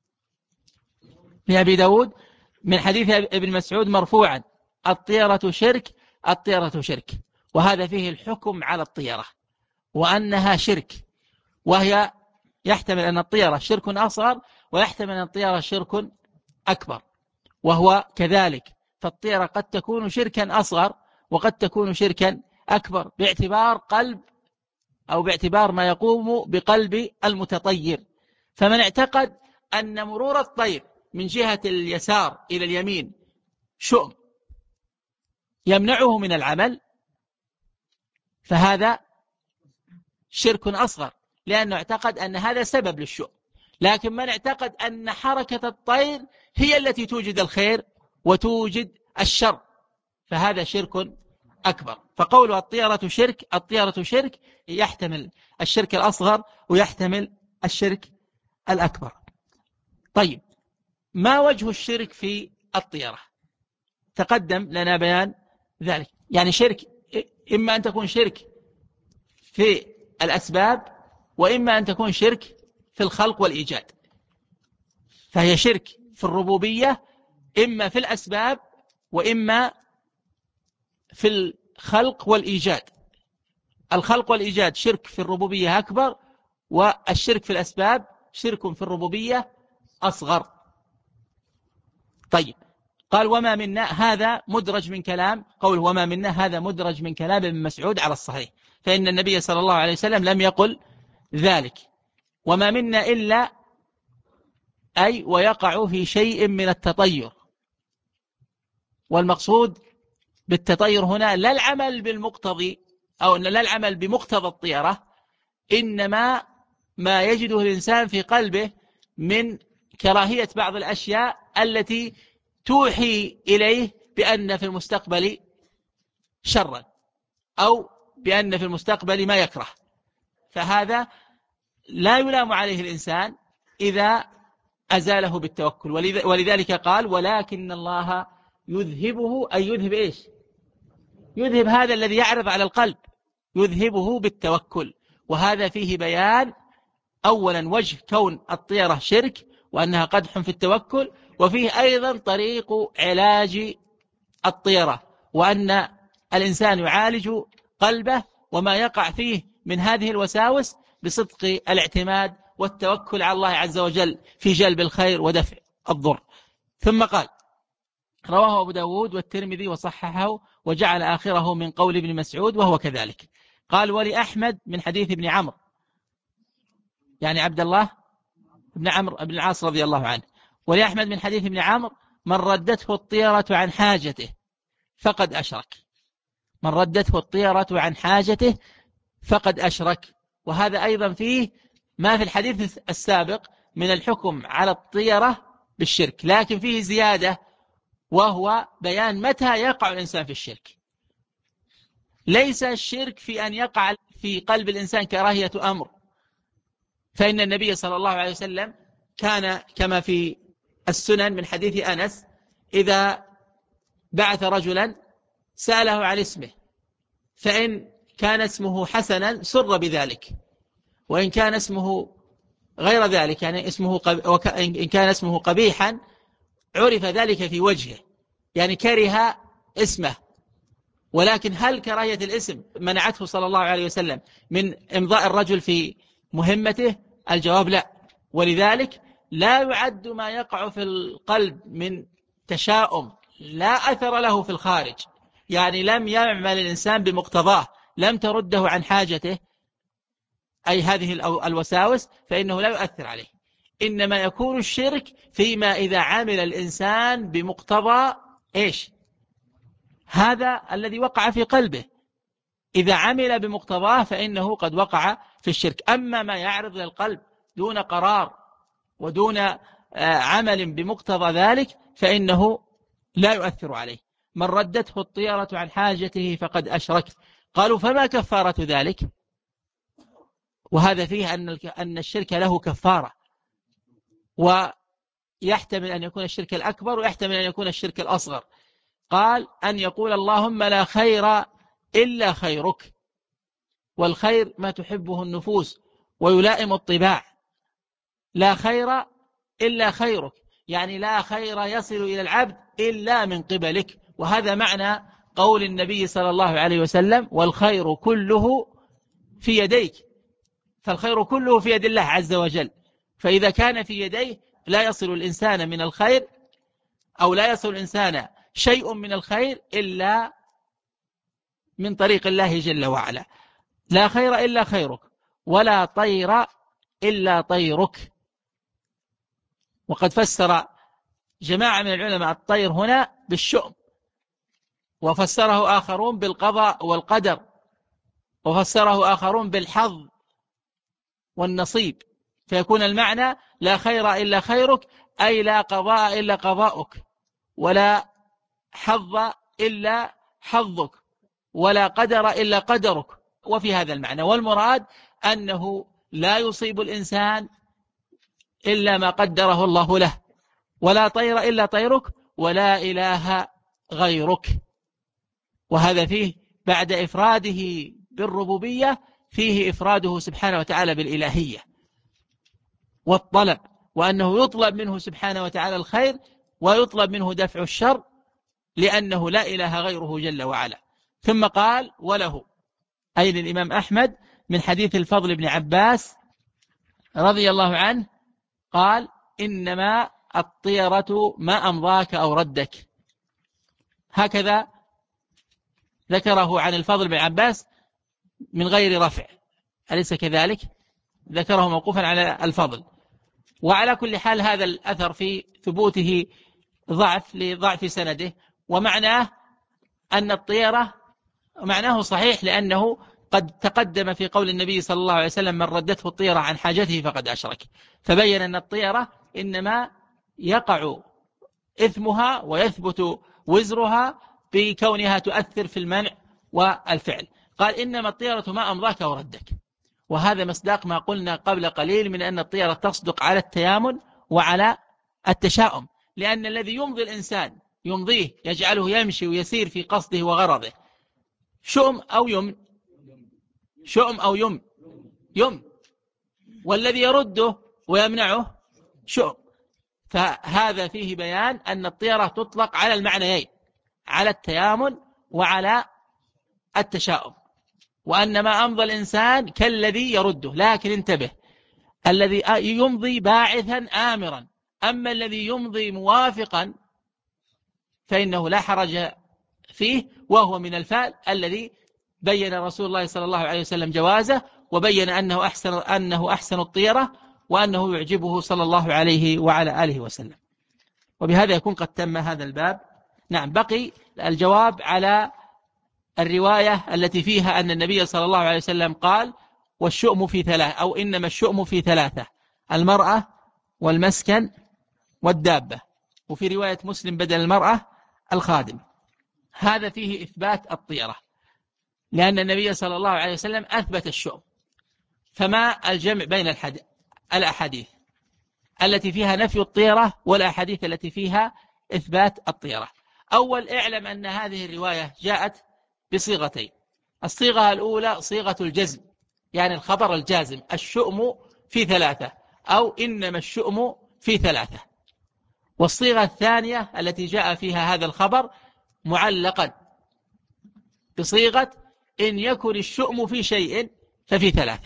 لأبي داود، من حديث ابن مسعود مرفوعا الطيرة شرك، الطيرة شرك، وهذا فيه الحكم على الطيرة وأنها شرك، وهي يحتمل أن الطيرة شرك أصغر ويحتمل أن الطيرة شرك أكبر، وهو كذلك، فالطيرة قد تكون شركا أصغر وقد تكون شركا أكبر باعتبار قلب أو باعتبار ما يقوم بقلب المتطير. فمن اعتقد أن مرور الطير من جهة اليسار إلى اليمين شؤم يمنعه من العمل فهذا شرك أصغر، لأنه اعتقد أن هذا سبب للشؤم. لكن من اعتقد أن حركة الطير هي التي توجد الخير وتوجد الشر فهذا شرك أكبر. فقول الطيرة شرك، الطيرة شرك يحتمل الشرك الأصغر ويحتمل الشرك الأكبر. طيب، ما وجه الشرك في الطيرة؟ تقدم لنا بيان ذلك. يعني شرك إما أن تكون شرك في الأسباب وإما أن تكون شرك في الخلق والإيجاد، فهي شرك في الربوبية إما في الأسباب وإما في الخلق والإيجاد. الخلق والإيجاد شرك في الربوبية أكبر، والشرك في الأسباب شرك في الربوبية أصغر. طيب، قال وما منا، هذا مدرج من كلام، قول وما منا هذا مدرج من كلام ابن مسعود على الصحيح، فإن النبي صلى الله عليه وسلم لم يقل ذلك. وما منا إلا أي ويقع في شيء من التطير، والمقصود بالتطير هنا لا العمل بالمقتضي أو لا العمل بمقتضى الطيرة، إنما ما يجده الإنسان في قلبه من كراهية بعض الأشياء التي توحي إليه بأن في المستقبل شرا، أو بأن في المستقبل ما يكره، فهذا لا يلام عليه الإنسان إذا أزاله بالتوكل. ولذلك قال ولكن الله يذهبه، أي يذهب إيش؟ يذهب هذا الذي يعرض على القلب، يذهبه بالتوكل. وهذا فيه بيان أولا وجه كون الطيرة شرك وأنها قدح في التوكل، وفيه أيضا طريق علاج الطيرة، وأن الإنسان يعالج قلبه وما يقع فيه من هذه الوساوس بصدق الاعتماد والتوكل على الله عز وجل في جلب الخير ودفع الضر. ثم قال رواه أبو داود والترمذي وصححه وجعل آخره من قول ابن مسعود وهو كذلك. قال ولأحمد من حديث ابن عمرو، يعني عبد الله بن عمرو بن العاص رضي الله عنه، ولأحمد من حديث ابن عمرو من ردته الطيرة عن حاجته فقد أشرك. من ردته الطيرة عن حاجته فقد أشرك. وهذا أيضا فيه ما في الحديث السابق من الحكم على الطيرة بالشرك، لكن فيه زيادة، وهو بيان متى يقع الإنسان في الشرك. ليس الشرك في أن يقع في قلب الإنسان كراهية أمر، فإن النبي صلى الله عليه وسلم كان كما في السنن من حديث أنس إذا بعث رجلا سأله عن اسمه، فإن كان اسمه حسنا سر بذلك، وإن كان اسمه غير ذلك يعني إن كان اسمه قبيحا عرف ذلك في وجهه، يعني كره اسمه. ولكن هل كراهية الاسم منعته صلى الله عليه وسلم من إمضاء الرجل في مهمته؟ الجواب لا. ولذلك لا يعد ما يقع في القلب من تشاؤم لا أثر له في الخارج، يعني لم يعمل الإنسان بمقتضاه، لم ترده عن حاجته أي هذه الوساوس، فإنه لا يؤثر عليه. إنما يكون الشرك فيما إذا عمل الإنسان بمقتضى إيش؟ هذا الذي وقع في قلبه، إذا عمل بمقتضاه فإنه قد وقع في الشرك. أما ما يعرض للقلب دون قرار ودون عمل بمقتضى ذلك فإنه لا يؤثر عليه. من ردته الطيرة عن حاجته فقد أشرك. قالوا فما كفارة ذلك؟ وهذا فيه أن الشرك له كفارة، ويحتمل أن يكون الشرك الأكبر ويحتمل أن يكون الشرك الأصغر. قال أن يقول اللهم لا خير إلا خيرك، والخير ما تحبه النفوس ويلائم الطباع. لا خير إلا خيرك، يعني لا خير يصل إلى العبد إلا من قبلك. وهذا معنى قول النبي صلى الله عليه وسلم والخير كله في يديك، فالخير كله في يد الله عز وجل. فإذا كان في يديه لا يصل الإنسان من الخير أو لا يصل الإنسان شيء من الخير إلا من طريق الله جل وعلا. لا خير إلا خيرك ولا طير إلا طيرك. وقد فسر جماعة من العلماء الطير هنا بالشؤم، وفسره آخرون بالقضاء والقدر، وفسره آخرون بالحظ والنصيب، فيكون المعنى لا خير إلا خيرك أي لا قضاء إلا قضاؤك، ولا حظ إلا حظك، ولا قدر إلا قدرك، وفي هذا المعنى. والمراد أنه لا يصيب الإنسان إلا ما قدره الله له، ولا طير إلا طيرك، ولا إله غيرك. وهذا فيه بعد إفراده بالربوبية فيه إفراده سبحانه وتعالى بالإلهية والطلب، وأنه يطلب منه سبحانه وتعالى الخير ويطلب منه دفع الشر، لأنه لا إله غيره جل وعلا. ثم قال وله، أي للإمام أحمد، من حديث الفضل بن عباس رضي الله عنه قال إنما الطيرة ما أمضاك أو ردك. هكذا ذكره عن الفضل بن عباس من غير رفع، أليس كذلك؟ ذكره موقوفا على الفضل. وعلى كل حال هذا الأثر في ثبوته ضعف لضعف سنده، ومعناه أن الطيرة معناه صحيح، لأنه قد تقدم في قول النبي صلى الله عليه وسلم من ردته الطيرة عن حاجته فقد أشرك، فبين أن الطيرة إنما يقع إثمها ويثبت وزرها بكونها تؤثر في المنع والفعل. قال إنما الطيرة ما أمضاك وردك، وهذا مصداق ما قلنا قبل قليل من أن الطيرة تصدق على التيامن وعلى التشاؤم، لأن الذي يمضي الإنسان يمضيه يجعله يمشي ويسير في قصده وغرضه شؤم أو يمن، شؤم أو يمن، والذي يرده ويمنعه شؤم. فهذا فيه بيان أن الطيرة تطلق على المعنيين، على التيامن وعلى التشاؤم، وأن ما أمضى الإنسان كالذي يرده. لكن انتبه، الذي يمضي باعثا آمرا، أما الذي يمضي موافقا فإنه لا حرج فيه، وهو من الفعل الذي بين رسول الله صلى الله عليه وسلم جوازه، وبين أنه أحسن الطيرة، وأنه يعجبه صلى الله عليه وعلى آله وسلم. وبهذا يكون قد تم هذا الباب. نعم، بقي الجواب على الرواية التي فيها أن النبي صلى الله عليه وسلم قال والشؤم في ثلاثة، أو إنما الشؤم في ثلاثة: المرأة والمسكن والدابة، وفي رواية مسلم بدل المرأة الخادم. هذا فيه إثبات الطيرة، لأن النبي صلى الله عليه وسلم أثبت الشؤم. فما الجمع بين الأحاديث التي فيها نفي الطيرة والأحاديث التي فيها إثبات الطيرة؟ أول، اعلم أن هذه الرواية جاءت بصيغتين. الصيغة الأولى صيغة الجزم، يعني الخبر الجازم: الشؤم في ثلاثة، أو إنما الشؤم في ثلاثة. والصيغة الثانية التي جاء فيها هذا الخبر معلقا بصيغة إن يكن الشؤم في شيء ففي ثلاثة.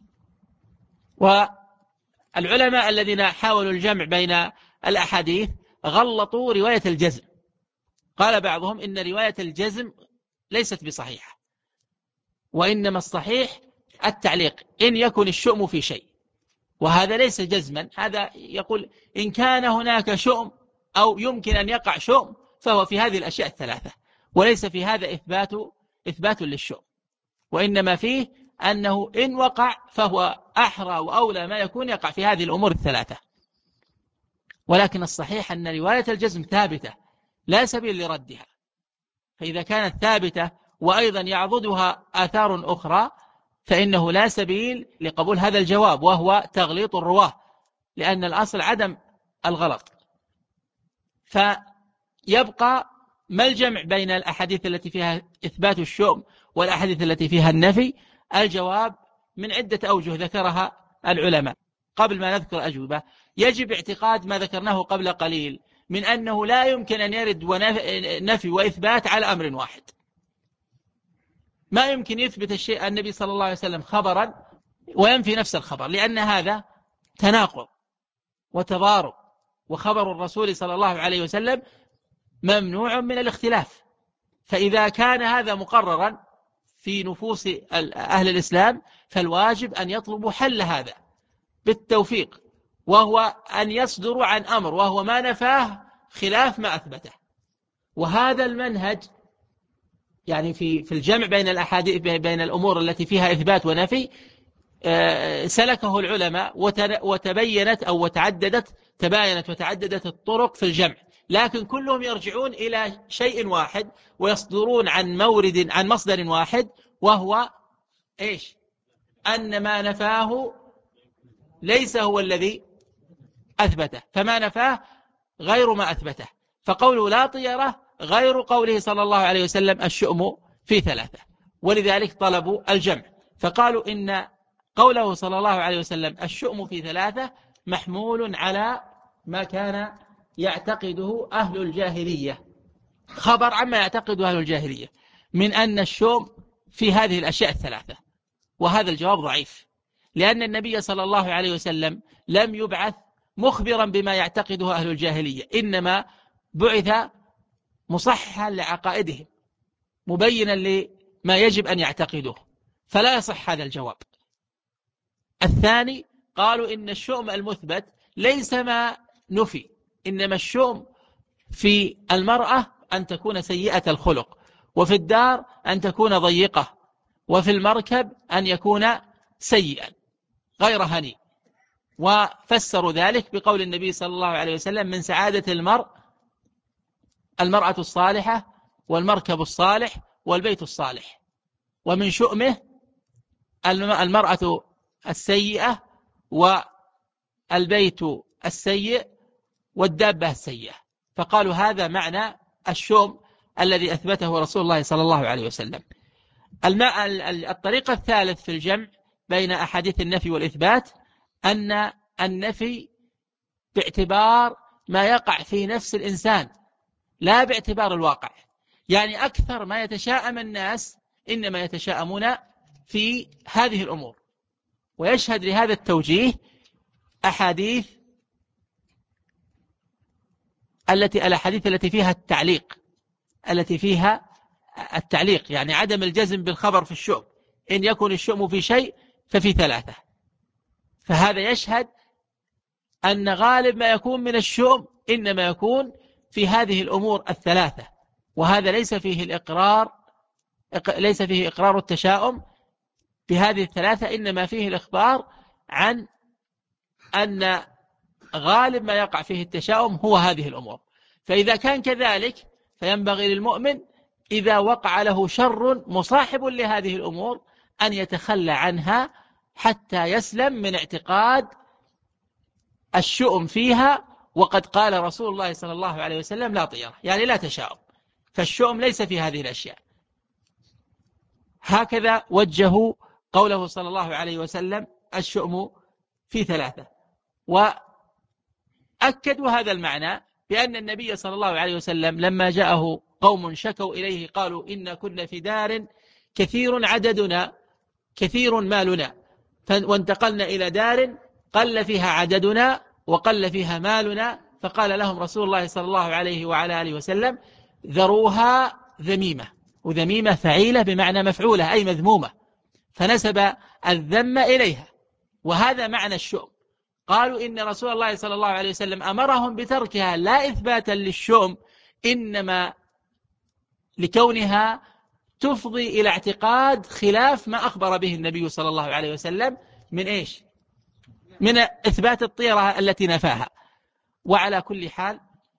والعلماء الذين حاولوا الجمع بين الأحاديث غلطوا رواية الجزم. قال بعضهم إن رواية الجزم ليست بصحيحة، وإنما الصحيح التعليق: إن يكن الشؤم في شيء. وهذا ليس جزما، هذا يقول إن كان هناك شؤم أو يمكن أن يقع شؤم فهو في هذه الأشياء الثلاثة، وليس في هذا إثبات للشؤم، وإنما فيه أنه إن وقع فهو أحرى وأولى ما يكون يقع في هذه الأمور الثلاثة. ولكن الصحيح أن رواية الجزم ثابتة لا سبيل لردها، فإذا كانت ثابتة وأيضا يعضدها آثار أخرى فإنه لا سبيل لقبول هذا الجواب، وهو تغليط الرواه، لأن الأصل عدم الغلط. فيبقى ما الجمع بين الأحاديث التي فيها إثبات الشؤم والأحاديث التي فيها النفي؟ الجواب من عدة أوجه ذكرها العلماء. قبل ما نذكر أجوبة، يجب اعتقاد ما ذكرناه قبل قليل من أنه لا يمكن أن يرد نفي وإثبات على أمر واحد. ما يمكن يثبت الشيء النبي صلى الله عليه وسلم خبرا وينفي نفس الخبر، لأن هذا تناقض وتضارب، وخبر الرسول صلى الله عليه وسلم ممنوع من الاختلاف. فإذا كان هذا مقررا في نفوس أهل الإسلام فالواجب أن يطلبوا حل هذا بالتوفيق، وهو أن يصدروا عن أمر وهو ما نفاه خلاف ما أثبته. وهذا المنهج يعني في الجمع بين الأحاديث بين الأمور التي فيها إثبات ونفي سلكه العلماء، وتبينت أو تباينت وتعددت الطرق في الجمع، لكن كلهم يرجعون إلى شيء واحد ويصدرون عن مصدر واحد، وهو إيش؟ أن ما نفاه ليس هو الذي أثبته، فما نفاه غير ما أثبته. فقوله لا طيرة غير قوله صلى الله عليه وسلم الشؤم في ثلاثة، ولذلك طلبوا الجمع، فقالوا إن قوله صلى الله عليه وسلم الشؤم في ثلاثة محمول على ما كان يعتقده أهل الجاهلية، خبر عما يعتقده أهل الجاهلية. من أن الشؤم في هذه الأشياء الثلاثة؟ وهذا الجواب ضعيف، لأن النبي صلى الله عليه وسلم لم يبعث مخبرا بما يعتقده أهل الجاهلية، إنما بعث مصححا لعقائدهم مبينا لما يجب أن يعتقدوه، فلا يصح هذا الجواب. الثاني قالوا إن الشؤم المثبت ليس ما نفي، إنما الشؤم في المرأة أن تكون سيئة الخلق، وفي الدار أن تكون ضيقة، وفي المركب أن يكون سيئا غير هني. وفسروا ذلك بقول النبي صلى الله عليه وسلم: من سعادة المرأة الصالحة والمركب الصالح والبيت الصالح، ومن شؤمه المرأة السيئة والبيت السيء والدابة السيئة. فقالوا هذا معنى الشؤم الذي أثبته رسول الله صلى الله عليه وسلم. الطريقة الثالث في الجمع بين أحاديث النفي والإثبات أن النفي باعتبار ما يقع في نفس الإنسان لا باعتبار الواقع، يعني أكثر ما يتشاءم الناس إنما يتشاءمون في هذه الأمور. ويشهد لهذا التوجيه الأحاديث التي فيها التعليق، يعني عدم الجزم بالخبر في الشؤم، إن يكن الشؤم في شيء ففي ثلاثة. فهذا يشهد أن غالب ما يكون من الشؤم إنما يكون في هذه الأمور الثلاثة، وهذا ليس فيه إقرار التشاؤم بهذه الثلاثة، إنما فيه الإخبار عن أن غالب ما يقع فيه التشاؤم هو هذه الأمور. فإذا كان كذلك فينبغي للمؤمن إذا وقع له شر مصاحب لهذه الأمور أن يتخلى عنها حتى يسلم من اعتقاد الشؤم فيها. وقد قال رسول الله صلى الله عليه وسلم: لا طيرة، يعني لا تشاؤم، فالشؤم ليس في هذه الأشياء. هكذا وجهوا قوله صلى الله عليه وسلم: الشؤم في ثلاثة. وأكدوا هذا المعنى بأن النبي صلى الله عليه وسلم لما جاءه قوم شكوا إليه قالوا: إن كنا في دار كثير عددنا كثير مالنا، وانتقلنا إلى دار قل فيها عددنا وقل فيها مالنا، فقال لهم رسول الله صلى الله عليه وعلى آله وسلم: ذروها ذميمة. وذميمة فعيلة بمعنى مفعولة أي مذمومة، فنسب الذم إليها، وهذا معنى الشؤم. قالوا إن رسول الله صلى الله عليه وسلم أمرهم بتركها لا إثباتا للشؤم، إنما لكونها تفضي إلى اعتقاد خلاف ما أخبر به النبي صلى الله عليه وسلم من إيش؟ من إثبات الطيرة التي نفاها. وعلى كل حال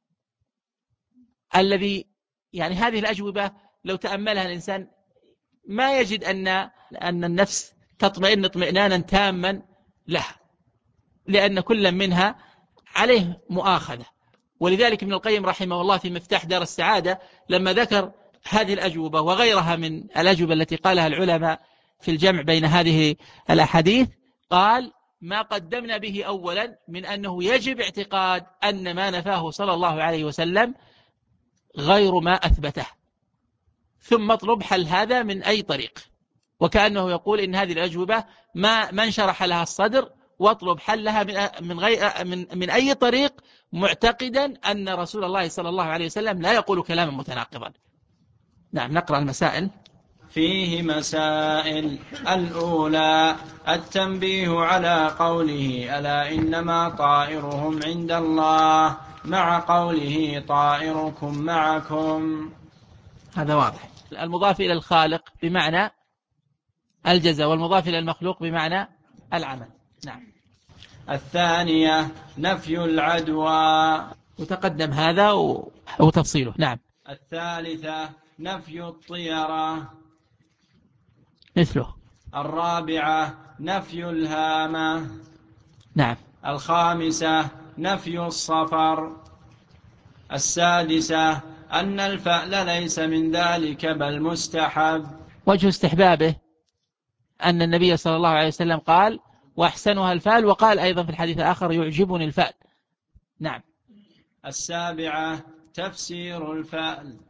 يعني هذه الأجوبة لو تأملها الإنسان ما يجد أن النفس تطمئن اطمئنانا تاما لها، لأن كل منها عليه مؤاخذة. ولذلك ابن القيم رحمه الله في مفتاح دار السعادة لما ذكر هذه الأجوبة وغيرها من الأجوبة التي قالها العلماء في الجمع بين هذه الأحاديث قال: ما قدمنا به أولا من أنه يجب اعتقاد أن ما نفاه صلى الله عليه وسلم غير ما أثبته، ثم اطلب حل هذا من أي طريق. وكأنه يقول إن هذه الأجوبة ما انشرح لها الصدر، واطلب حلها من أي طريق، معتقدا أن رسول الله صلى الله عليه وسلم لا يقول كلاما متناقضا. نعم، نقرأ المسائل. فيه مسائل. الأولى: التنبيه على قوله: ألا إنما طائرهم عند الله، مع قوله: طائركم معكم. هذا واضح. المضاف إلى الخالق بمعنى الجزاء، والمضاف إلى المخلوق بمعنى العمل. نعم. الثانية: نفي العدوى، وتقدم هذا وتفصيله. نعم. الثالثة: نفي الطيرة، مثله. الرابعة: نفي الهامة. نعم. الخامسة: نفي الصفر. السادسة: أن الفأل ليس من ذلك بل مستحب. وجه استحبابه أن النبي صلى الله عليه وسلم قال: وأحسنها الفأل، وقال أيضا في الحديث الآخر: يعجبني الفأل. نعم. السابعة: تفسير الفأل.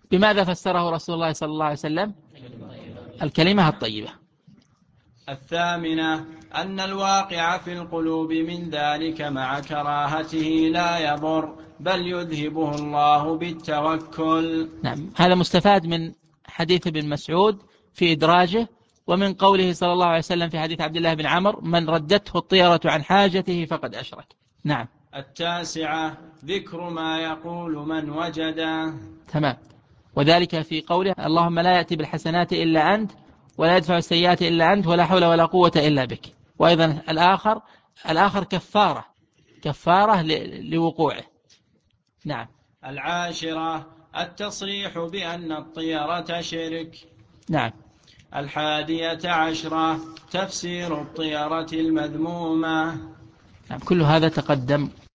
بماذا فسره رسول الله صلى الله عليه وسلم؟ الكلمة الطيبة. الثامنة أن الواقع في القلوب من ذلك مع كراهته لا يضر بل يذهبه الله بالتوكل. نعم، هذا مستفاد من حديث ابن مسعود في إدراجه، ومن قوله صلى الله عليه وسلم في حديث عبد الله بن عمرو: من ردته الطيرة عن حاجته فقد أشرك. نعم. التاسعة ذكر ما يقول من وجده. تمام. وذلك في قوله: اللهم لا يأتي بالحسنات إلا أنت ولا يدفع السيئات إلا أنت ولا حول ولا قوة إلا بك. وأيضا الآخر كفارة لوقوعه. نعم. العاشرة التصريح بأن الطيرة شرك. نعم. 11 تفسير الطيرة المذمومة. نعم. كل هذا تقدم.